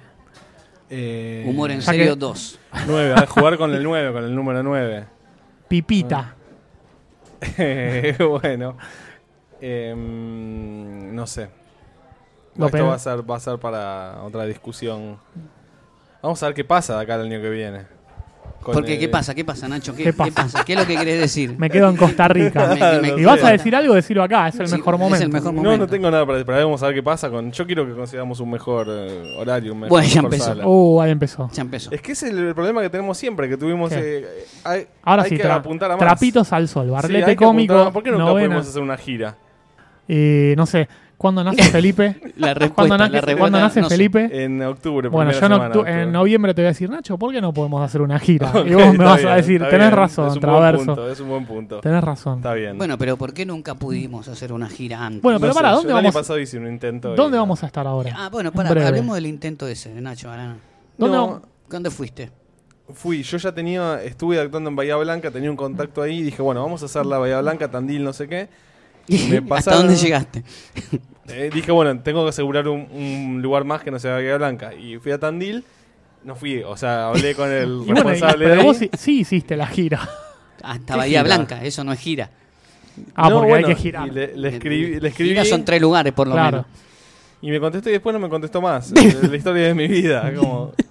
Eh, Humor en Ya serio que- dos. nueve, a jugar con el nueve, con el número nueve. Pipita. Bueno. Em, no sé. Lo Esto pen- va a, ser, va a ser para otra discusión. Vamos a ver qué pasa de acá el año que viene. Con Porque el- ¿qué pasa? ¿Qué pasa, Nacho? ¿Qué, ¿Qué qué pasa? pasa? ¿Qué es lo que querés decir? Me quedo en Costa Rica. Me- me- No y vas sé. a decir algo, decirlo acá, es el Sí, mejor es el momento. mejor No, momento. no tengo nada para decir, pero vamos a ver qué pasa con... Yo quiero que consigamos un mejor eh, horario, un mejor, Bueno, ya mejor empezó. sala. Uh, ahí empezó. Ya empezó. Es que es el, el problema que tenemos siempre, que tuvimos... ¿Qué? eh, hay, Ahora hay sí, que tra- apuntar a más. trapitos al sol, Sí, barrilete hay que cómico, apuntar a más. ¿Por qué nunca novena. podemos hacer una gira? Y no sé, ¿cuándo nace Felipe? La respuesta, ¿Cuándo, la nace, respuesta, ¿cuándo nace no sé. Felipe? En octubre, Bueno, primera yo en, semana de octu- en octubre. noviembre te voy a decir, Nacho, ¿por qué no podemos hacer una gira? Ok, y vos me está vas a bien, decir, está tenés bien. razón, es un Traverso. Buen punto, es un buen punto. Tenés razón. Está bien. Bueno, pero ¿por qué nunca pudimos hacer una gira antes? Bueno, pero No sé, para, yo ¿dónde el año vamos? pasado hice un intento. y- ¿Dónde vamos a estar ahora? Ah, bueno, En para, breve. hablemos del intento ese de Nacho Arana. ¿Dónde No, vamos? ¿Dónde fuiste? Fui, yo ya tenía, estuve actuando en Bahía Blanca, tenía un contacto ahí y dije, bueno, vamos a hacer la Bahía Blanca, Tandil, no sé qué. Me ¿Hasta pasaron- dónde llegaste? Eh, dije, bueno, tengo que asegurar un, un lugar más que no sea Bahía Blanca. Y fui a Tandil, no fui, o sea, hablé con el Y bueno, y- responsable pero de ahí. vos sí, sí hiciste la gira. Hasta ¿Qué Bahía gira? Blanca, eso no es gira. Ah, No, porque bueno, hay que girar. Y le, le escribí, le escribí Gira son tres lugares, por lo Claro. menos. y me contestó y después no me contestó más. Es la historia de mi vida, como...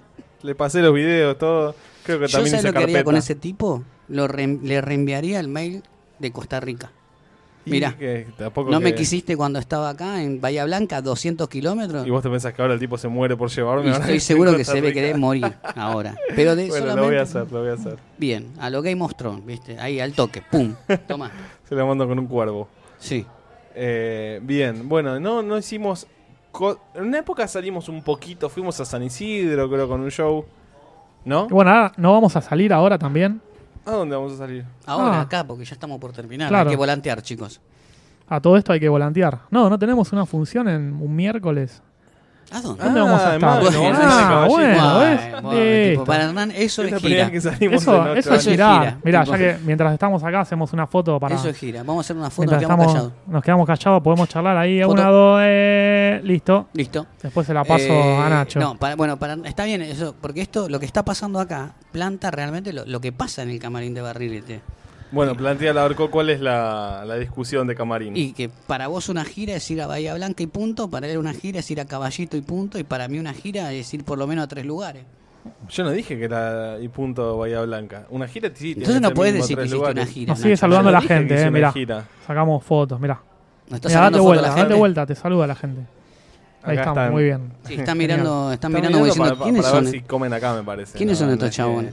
le pasé los videos, todo. Creo que Yo también sé hice lo que haría carpeta. con ese tipo, lo re- le reenviaría el mail de Costa Rica. Y Mirá, que tampoco no que- me quisiste cuando estaba acá en Bahía Blanca, doscientos kilómetros. Y vos te pensás que ahora el tipo se muere por llevarme. Y ahora estoy en seguro que Costa se debe Rica. querer morir ahora. Pero de Bueno, solamente... lo voy a hacer, lo voy a hacer. Bien, a lo Game of Thrones, ¿viste? Ahí al toque, pum, toma. Se lo mando con un cuervo. Sí. Eh, bien, bueno, no, no hicimos... co- En una época salimos un poquito, fuimos a San Isidro, creo, con un show. ¿No? Y bueno, ahora no vamos a salir ahora también. ¿A dónde vamos a salir? Ahora Ah. acá, porque ya estamos por terminar. Claro. Hay que volantear, chicos. A todo esto hay que volantear. No, no tenemos una función en un miércoles. ¿A dónde? ¿Dónde Ah, vamos a estar? bueno, vamos a ah, hacer caballito. bueno, ¿ves? Bueno, bueno, tipo, Listo. para Hernán eso Es es la primera gira. que salimos Eso, en eso ocho es años. Eso es girar. gira. Mirá, Tipo- ya que mientras estamos acá hacemos una foto para... Eso es gira. Vamos a hacer una foto, mientras nos quedamos estamos, callados. nos quedamos callados, podemos charlar ahí. Foto. Una, dos, eh, listo. Listo. Después se la paso Eh, a Nacho. No, para, bueno, para, está bien eso, porque esto, lo que está pasando acá, planta realmente lo, lo que pasa en el camarín de Barrilete. Bueno, plantea la Arco, ¿cuál es la, la discusión de Camarín? Y que para vos una gira es ir a Bahía Blanca y punto, para él una gira es ir a Caballito y punto, y para mí una gira es ir por lo menos a tres lugares. Yo no dije que era y punto Bahía Blanca. Una gira sí tiene Entonces no ser podés mínimo decir que tres hiciste una lugares. gira. Nos sigue Nacho. saludando Yo la dije que gente, hice eh, una mirá. gira. Sacamos fotos, mirá. ¿No está Mirá, date sacando foto vuelta, la date gente? vuelta, te saluda la gente. Ahí Acá estamos, están. muy bien. Sí, están mirando, están Están mirando como diciendo, para, ¿quiénes para son? ver si comen acá, me parece. ¿Quiénes son No, estos no es que- chabones?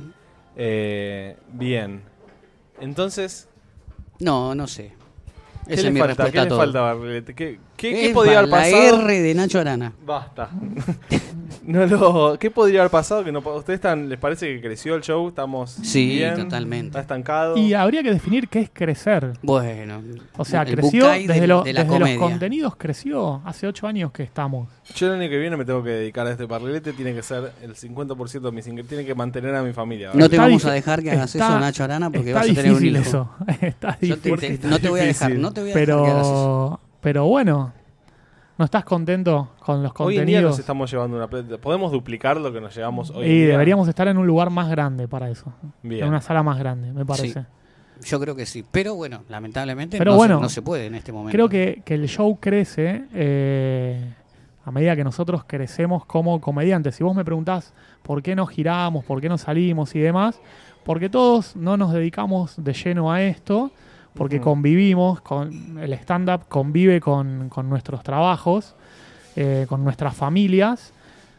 Eh, bien. Entonces, No, no sé. ¿qué Esa le es mi falta? ¿Qué respuesta a le todo. falta, Barrilete? ¿Qué, qué, qué Es podía haber la pasado? R de Nacho Arana. Basta. No lo, ¿qué podría haber pasado? Que no, ¿Ustedes están, les parece que creció el show? ¿Estamos Sí, bien? totalmente. ¿Está estancado? Y habría que definir qué es crecer. Bueno. O sea, el creció Bucay desde, de, lo- de la desde los comedia. contenidos, creció. Hace ocho años que estamos. Yo el año que viene me tengo que dedicar a este Barrilete. Tiene que ser el cincuenta por ciento de mis ingresos. Tiene que mantener a mi familia. No te Está vamos dif- a dejar que hagas está- eso, Nacho Arana, porque está vas a tener un difícil hijo. eso. Está Yo te- difícil. te- no te voy a dejar, difícil. no te voy a dejar que hagas eso. Pero, pero bueno, ¿no estás contento con los Hoy en día contenidos? nos estamos llevando una... plata. ¿Podemos duplicar lo que nos llevamos hoy en Y día? deberíamos estar en un lugar más grande para eso. Bien. En una sala más grande, me parece. Yo creo que sí. Pero bueno, lamentablemente Pero no, bueno, se, no se puede en este momento. Creo que, que el show crece eh, a medida que nosotros crecemos como comediantes. Si vos me preguntás por qué nos giramos, por qué no salimos y demás, porque todos no nos dedicamos de lleno a esto, porque Ujú. convivimos, con el stand-up convive con, con nuestros trabajos, eh, con nuestras familias,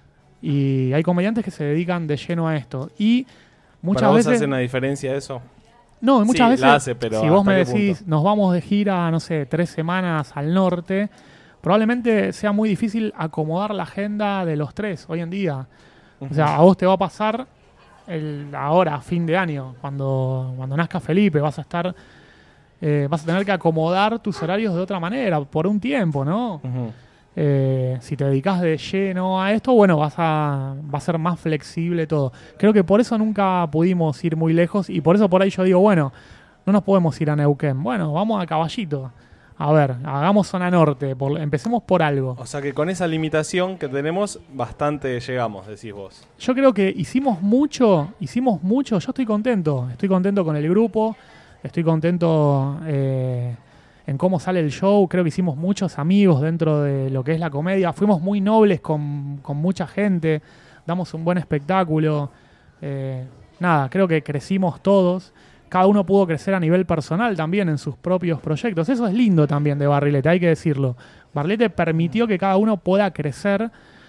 y hay comediantes que se dedican de lleno a esto. Y muchas ¿Para vos veces... hace una diferencia eso? No, y muchas Sí, veces, la hace, pero si vos ¿hasta me qué decís, punto? nos vamos de gira, no sé, tres semanas al norte, probablemente sea muy difícil acomodar la agenda de los tres hoy en día. O sea, a vos te va a pasar el, ahora, a fin de año, cuando, cuando nazca Felipe, vas a estar, eh, vas a tener que acomodar tus horarios de otra manera, por un tiempo, ¿no? Ujú. Eh, si te dedicas de lleno a esto, bueno, vas a, va a ser más flexible todo. Creo que por eso nunca pudimos ir muy lejos y por eso por ahí yo digo, bueno, no nos podemos ir a Neuquén. Bueno, vamos a Caballito. A ver, hagamos zona norte, por- empecemos por algo. O sea que con esa limitación que tenemos, bastante llegamos, decís vos. Yo creo que hicimos mucho, hicimos mucho, yo estoy contento, estoy contento con el grupo, estoy contento eh, en cómo sale el show, creo que hicimos muchos amigos dentro de lo que es la comedia, fuimos muy nobles con, con mucha gente, damos un buen espectáculo, eh, nada, creo que crecimos todos, cada uno pudo crecer a nivel personal también en sus propios proyectos, eso es lindo también de Barrilete, hay que decirlo, Barrilete permitió que cada uno pueda crecer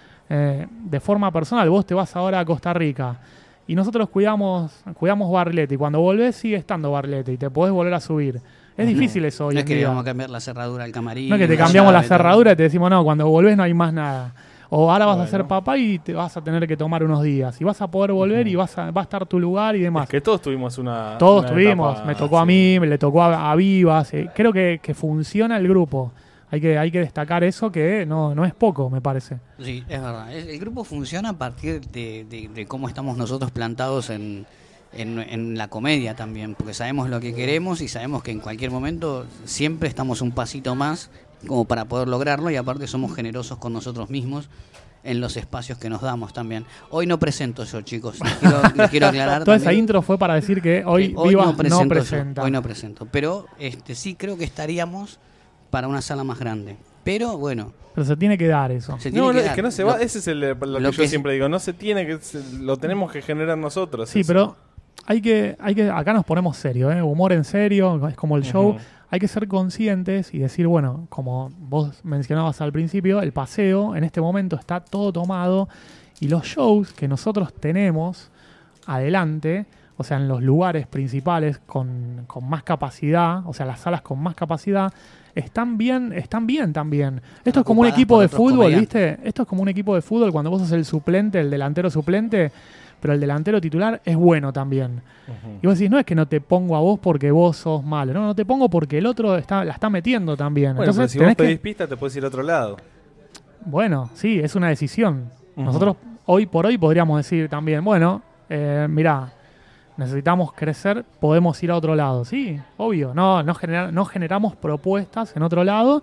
eh, de forma personal, vos te vas ahora a Costa Rica, y nosotros cuidamos, cuidamos Barrilete, y cuando volvés sigue estando Barrilete, y te podés volver a subir. Es difícil eso hoy No en es que día. vamos a cambiar la cerradura del camarín. No es que te la cambiamos la llave, todo. cerradura y te decimos, no, cuando volvés no hay más nada. O ahora vas Bueno. a ser papá y te vas a tener que tomar unos días. Y vas a poder volver y vas a, va a estar tu lugar y demás. Es que todos tuvimos una. Todos una tuvimos. etapa, Me tocó a sí. mí, me le tocó a, a Vivas. eh, Creo que, que funciona el grupo. Hay que, hay que destacar eso que no, no es poco, me parece. Sí, es verdad. Es- El grupo funciona a partir de, de- de cómo estamos nosotros plantados en, en, en la comedia también, porque sabemos lo que queremos y sabemos que en cualquier momento siempre estamos un pasito más como para poder lograrlo y aparte somos generosos con nosotros mismos en los espacios que nos damos también. Hoy no presento yo, chicos. Les quiero, les quiero aclarar Toda esa también intro fue para decir que hoy, que hoy Vivas no no, presento yo, presenta. hoy no presento, pero este sí creo que estaríamos para una sala más grande. Pero bueno, Pero se tiene que dar eso. se tiene No, no, que es dar. que no se Lo- va. Ese es el, lo, que lo yo que- siempre digo. No se tiene que. se- lo tenemos que generar nosotros. Sí, eso. pero hay que, hay que, acá nos ponemos serio, ¿eh? Humor en serio, es como el show. Ujú. Hay que ser conscientes y decir, bueno, como vos mencionabas al principio, el paseo en este momento está todo tomado y los shows que nosotros tenemos adelante, o sea, en los lugares principales con, con más capacidad, o sea, las salas con más capacidad, están bien, están bien también. Esto es como un ocupadas equipo por de otros fútbol, comediantes. ¿viste? Esto es como un equipo de fútbol cuando vos sos el suplente, el delantero suplente, pero el delantero titular es bueno también. Ujú. Y vos decís, no es que no te pongo a vos porque vos sos malo, no, no te pongo porque el otro está, la está metiendo también. Bueno, pero Entonces, si vos tenés que- pedís pista, te puedes ir a otro lado. bueno, sí, es una decisión. Ujú. Nosotros hoy por hoy podríamos decir también, bueno, eh, mirá, necesitamos crecer, podemos ir a otro lado. Sí, obvio, no, no, genera- no generamos propuestas en otro lado.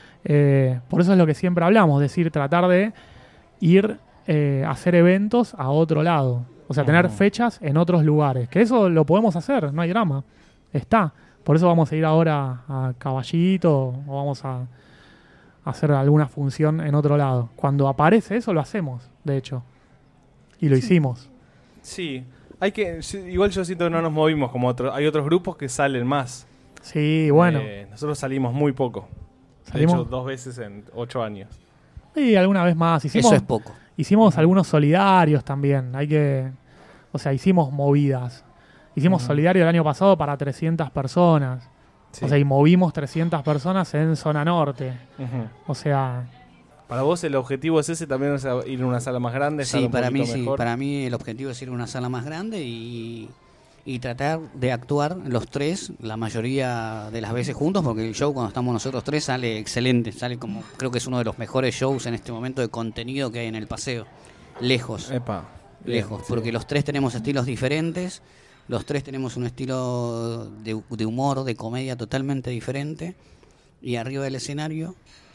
eh, por eso es lo que siempre hablamos, decir, tratar de ir eh, a hacer eventos a otro lado. O sea, tener Ujú. fechas en otros lugares. Que eso lo podemos hacer, no hay drama. Está. Por eso vamos a ir ahora a Caballito o vamos a hacer alguna función en otro lado. Cuando aparece eso lo hacemos, de hecho. Y lo hicimos. Sí. Hay que. sí, Igual yo siento que no nos movimos como otros. Hay otros grupos que salen más. Sí, bueno. Eh, nosotros salimos muy poco. Salimos- De hecho, dos veces en ocho años. Y alguna vez más. Hicimos, Eso es poco. hicimos algunos solidarios también. Hay que. O sea, hicimos movidas. Hicimos Ujú. solidario el año pasado para trescientas personas. Sí. O sea, y movimos trescientas personas en zona norte. Ujú. O sea, Para vos el objetivo es ese también, o sea, ir a una sala más grande, estar Sí, un para mí poquito sí. mejor. Para mí el objetivo es ir a una sala más grande y, y tratar de actuar los tres la mayoría de las veces juntos, porque el show cuando estamos nosotros tres sale excelente, sale como, creo que es uno de los mejores shows en este momento de contenido que hay en el paseo. Lejos, Epa. Bien, lejos, sí. porque los tres tenemos estilos diferentes, los tres tenemos un estilo de, de humor, de comedia totalmente diferente, y arriba del escenario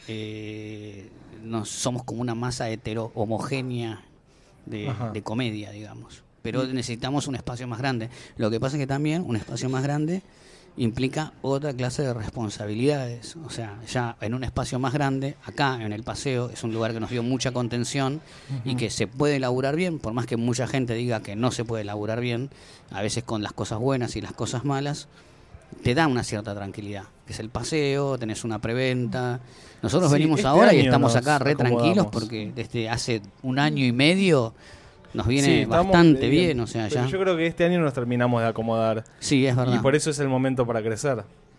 eh, nos, somos como una masa hetero homogénea de, Ajá. de comedia, digamos. Pero necesitamos un espacio más grande. Lo que pasa es que también un espacio más grande implica otra clase de responsabilidades. O sea, ya en un espacio más grande, acá en el paseo, es un lugar que nos dio mucha contención y que se puede laburar bien, por más que mucha gente diga que no se puede laburar bien, a veces con las cosas buenas y las cosas malas, te da una cierta tranquilidad. Que es el paseo, tenés una preventa. Nosotros Sí, venimos este ahora y año estamos nos acá re tranquilos acomodamos. porque desde hace un año y medio nos viene Sí, estamos bastante bien, o sea, Pero ya. yo creo que este año nos terminamos de acomodar. Sí, es verdad. Y por eso es el momento para crecer.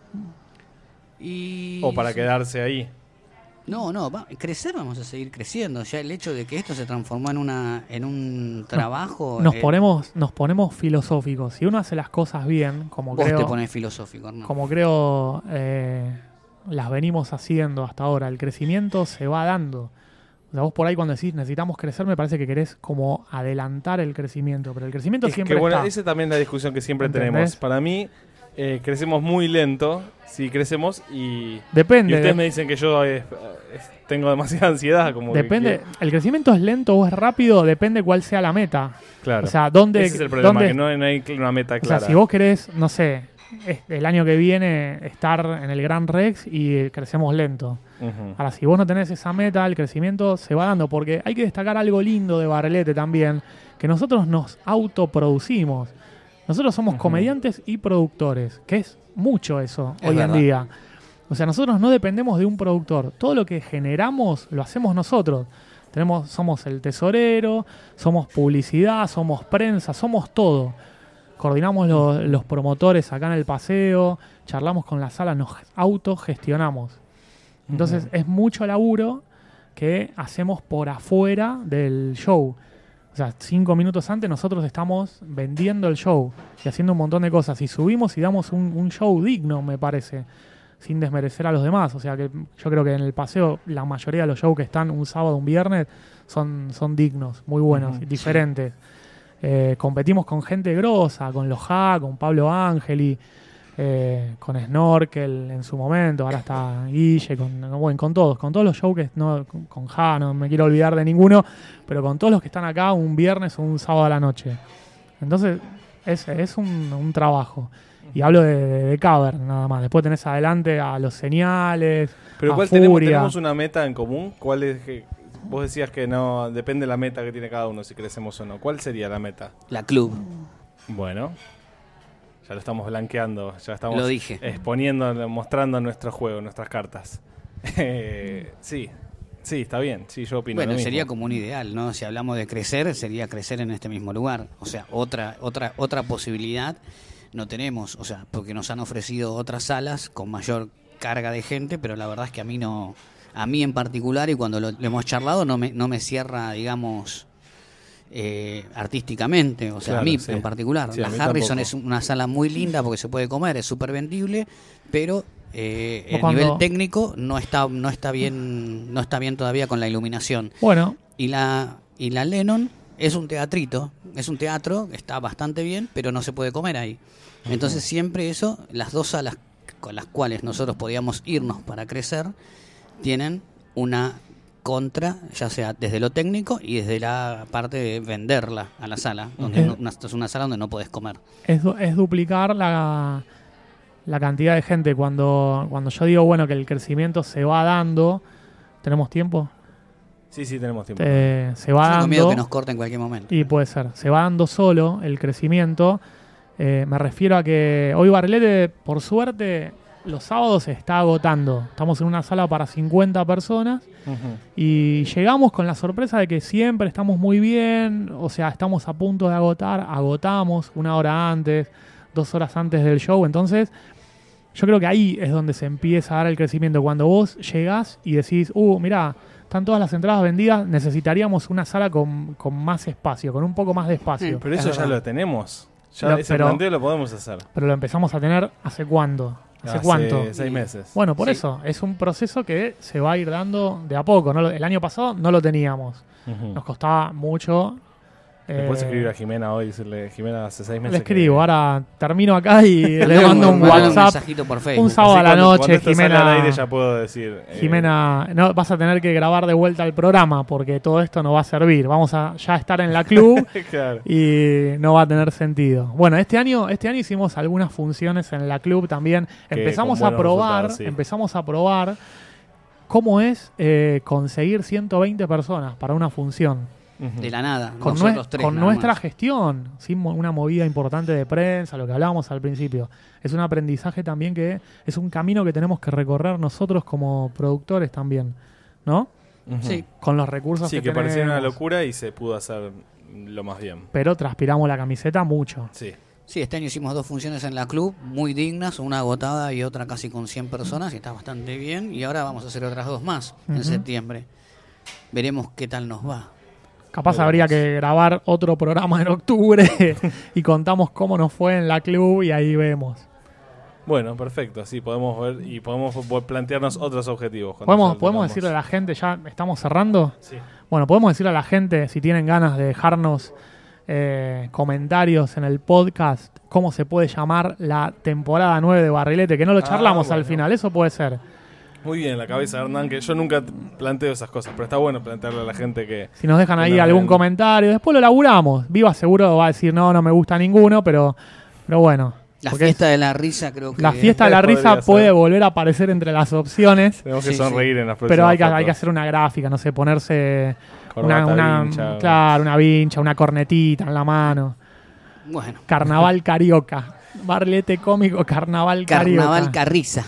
Y- O para quedarse ahí. No, no, va- crecer vamos a seguir creciendo. Ya el hecho de que esto se transformó en una en un trabajo. nos eh, ponemos, nos ponemos filosóficos. Si uno hace las cosas bien, como Vos creo, te pones filosófico, Hernán. como creo eh, las venimos haciendo hasta ahora, el crecimiento se va dando. O sea, vos por ahí cuando decís necesitamos crecer, me parece que querés como adelantar el crecimiento, pero el crecimiento Es siempre que bueno, está. esa también es la discusión que siempre ¿Entendés? tenemos. Para mí, eh, crecemos muy lento. Sí, crecemos y. Depende. Y ustedes de- me dicen que yo eh, eh, tengo demasiada ansiedad. Como que depende. quiero- El crecimiento es lento o es rápido, depende cuál sea la meta. Claro. O sea, dónde. Ese es el problema, dónde- que no, no hay una meta O clara. sea, si vos querés, no sé, es- el año que viene estar en el Gran Rex y eh, crecemos lento. Ujú. Ahora, si vos no tenés esa meta, el crecimiento se va dando, porque hay que destacar algo lindo de Barrilete también, que nosotros nos autoproducimos. Nosotros somos Ujú. comediantes y productores, que es mucho eso Es hoy verdad. en día. O sea, nosotros no dependemos de un productor. Todo lo que generamos lo hacemos nosotros. Tenemos, somos el tesorero, somos publicidad, somos prensa, somos todo. Coordinamos lo- los promotores acá en el paseo, charlamos con la sala, nos autogestionamos. Entonces Ujú. es mucho laburo que hacemos por afuera del show. O sea, cinco minutos antes nosotros estamos vendiendo el show y haciendo un montón de cosas. Y subimos y damos un, un show digno, me parece, sin desmerecer a los demás. O sea, que yo creo que en el paseo la mayoría de los shows que están un sábado, un viernes, son, son dignos, muy buenos, Ujú, y diferentes. Eh, competimos con gente grosa, con Loja, con Pablo Ángeli, eh, con Snorkel en su momento, ahora está Guille, con, bueno, con todos, con todos los shows que no, con, con Ja, no me quiero olvidar de ninguno, pero con todos los que están acá un viernes o un sábado a la noche. Entonces, es, es un, un trabajo. Y hablo de, de, de cover, nada más. Después tenés adelante a los señales, Pero a ¿cuál Furia. tenemos, tenemos una meta en común? ¿Cuál es que vos decías que no depende de la meta que tiene cada uno si crecemos o no? ¿Cuál sería la meta? La club. Bueno, ya lo estamos blanqueando, ya estamos Lo dije. exponiendo, mostrando nuestro juego, nuestras cartas. Eh, sí, sí, está bien, sí, yo opino Bueno, lo mismo. sería como un ideal, ¿no? Si hablamos de crecer, sería crecer en este mismo lugar. O sea, otra, otra, otra posibilidad no tenemos, o sea, porque nos han ofrecido otras salas con mayor carga de gente, pero la verdad es que a mí no, a mí en particular, y cuando lo, lo hemos charlado, no me, no me cierra, digamos, eh, artísticamente, o sea, Claro, a mí sí. en particular. Sí, a la mí Harrison tampoco. es una sala muy linda porque se puede comer, es súper vendible, pero eh, Vos el cuando- nivel técnico no está, no está bien, no está bien todavía con la iluminación. Bueno, Y la, y la Lennon es un teatrito, es un teatro, está bastante bien, pero no se puede comer ahí. Entonces siempre eso, las dos salas con las cuales nosotros podíamos irnos para crecer, tienen una contra, ya sea desde lo técnico y desde la parte de venderla a la sala, donde Ujú. no- una, es una sala donde no podés comer. es, du- es duplicar la, la cantidad de gente. Cuando, cuando yo digo, bueno, que el crecimiento se va dando, ¿tenemos tiempo? Sí, sí, tenemos tiempo. Eh, se va Tengo miedo dando. que nos corte en cualquier momento. Y puede ser, se va dando solo el crecimiento. Eh, me refiero a que hoy Barrilete, por suerte, los sábados se está agotando. Estamos en una sala para cincuenta personas Ujú. y llegamos con la sorpresa de que siempre estamos muy bien, o sea, estamos a punto de agotar, agotamos una hora antes, dos horas antes del show. Entonces, yo creo que ahí es donde se empieza a dar el crecimiento. Cuando vos llegás y decís, uh, mirá, están todas las entradas vendidas, necesitaríamos una sala con, con más espacio, con un poco más de espacio. Pero Es eso ya verdad. lo tenemos. Ya No, ese pero- planteo lo podemos hacer. Pero lo empezamos a tener ¿hace cuándo? ¿Hace, cuánto? Seis meses. Bueno, por Sí. eso, es un proceso que se va a ir dando de a poco. ¿No? Lo- El año pasado no lo teníamos. Ujú. Nos costaba mucho. ¿Le puedes eh, escribir a Jimena hoy y decirle, Jimena, hace seis meses Le escribo, que... ahora termino acá y le mando un Mandale WhatsApp. mensajito por Facebook. Un sábado Así a la cuando- noche, cuando esto salga Jimena. al aire ya puedo decir... eh, Jimena, no, vas a tener que grabar de vuelta el programa porque todo esto no va a servir. Vamos a ya estar en la club claro. y no va a tener sentido. Bueno, este año, este año hicimos algunas funciones en la club también. Que Empezamos con a buenos probar, resultados, sí. empezamos a probar cómo es eh, conseguir ciento veinte personas para una función. Ujú. De la nada, Con, nosotros nue- tres con nada nuestra más. gestión, sin mo- una movida importante de prensa, lo que hablábamos al principio. Es un aprendizaje también que es un camino que tenemos que recorrer nosotros como productores también, ¿no? Ujú. Sí. Con los recursos Sí, que, que parecía una tenemos. locura y se pudo hacer lo más bien. Pero transpiramos la camiseta mucho. Sí. Sí, este año hicimos dos funciones en la club, muy dignas, una agotada y otra casi con cien personas, y está bastante bien. Y ahora vamos a hacer otras dos más en Ujú. septiembre. Veremos qué tal nos va. Capaz Veremos. habría que grabar otro programa en octubre y contamos cómo nos fue en la club y ahí vemos. Bueno, perfecto. Sí, podemos ver y podemos vo- plantearnos otros objetivos. cuando ¿Podemos, ya podemos tengamos- decirle a la gente, ya estamos cerrando? Sí. Bueno, podemos decirle a la gente, si tienen ganas de dejarnos eh, comentarios en el podcast, cómo se puede llamar la temporada nueve de Barrilete, que no lo Ah, charlamos al bueno. final, eso puede ser. Muy bien, la cabeza de Hernán, que yo nunca t- planteo esas cosas, pero está bueno plantearle a la gente que... Si nos dejan ahí Bueno, algún bien. comentario, después lo laburamos. Viva seguro va a decir, no, no me gusta ninguno, pero, pero bueno. La porque fiesta de la risa creo que... la fiesta de la Podría risa ser. puede volver a aparecer entre las opciones, Tenemos que Sí, sonreír en las próximas pero hay que, fotos. hay que hacer una gráfica, no sé, ponerse una, Corbata, una- vincha, claro, una vincha, una cornetita en la mano. Bueno, Carnaval Carioca. Barrilete cómico, Carnaval Carnaval Carioca. Carriza.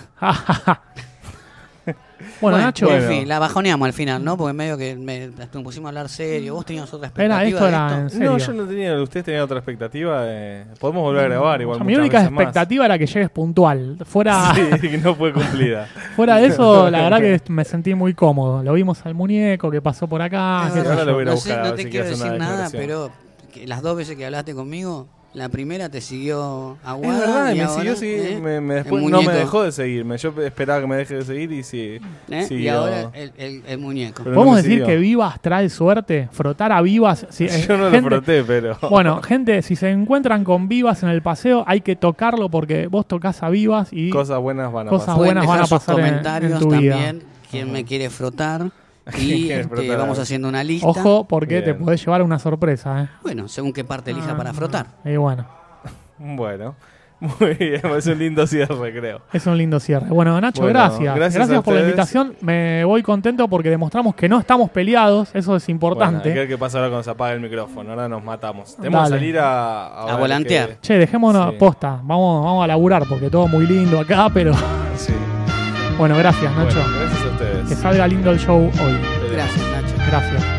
bueno, Nacho, bueno. En fin, la bajoneamos al final, ¿no? Porque medio que me, nos pusimos a hablar serio. Vos tenías otra Era, expectativa esto de era en esto. serio. No, yo no tenía... ¿Ustedes tenían otra expectativa? Eh, podemos volver a grabar igual O sea, mi muchas única veces más. expectativa era que llegues puntual. Fuera, Sí, que no fue cumplida. fuera de eso, la verdad que me sentí muy cómodo. Lo vimos al muñeco que pasó por acá. Es qué sé ahora yo. lo voy a ir a no buscar sé, a no ver te si quiero quiere hacer decir una nada, declaración. pero que las dos veces que hablaste conmigo, la primera te siguió a Es Guada verdad, y me ahora, siguió sigui- ¿eh? me, me El después no me muñeco, dejó de seguirme. Yo esperaba que me deje de seguir y sí. ¿eh? Y siguió. ahora el, el, el muñeco. Pero no ¿Podemos me decir siguió. que Vivas trae suerte? Frotar a Vivas. Si, eh, Yo no gente- lo froté, pero... Bueno, gente, si se encuentran con Vivas en el paseo, hay que tocarlo porque vos tocás a Vivas y Cosas buenas van a Cosas pasar. Pueden buenas van dejar a sus pasar en- comentarios en tu vida. también. Quien me quiere frotar. ¿Quién Y quiere este, frotar? vamos haciendo una lista. ojo porque te Bien. podés llevar una sorpresa. ¿eh? Bueno, según qué parte elija Ah. para frotar. Y bueno, Bueno, Muy bien, es un lindo cierre, creo. Es un lindo cierre. Bueno, Nacho, Bueno, gracias. gracias Gracias, a por la ustedes. invitación. Me voy contento porque demostramos que no estamos peleados. Eso es Bueno, importante. hay que ver qué pasa ahora cuando se apaga el micrófono. Ahora nos matamos. Tenemos que Dale. salir a... A, A ver volantear. qué- Che, dejémonos Sí. posta. Vamos, vamos a laburar porque todo muy lindo acá, pero... Sí. Bueno, gracias, Nacho. Bueno, gracias a ustedes. Que salga lindo el show hoy. Esperemos. Gracias, Nacho. Gracias.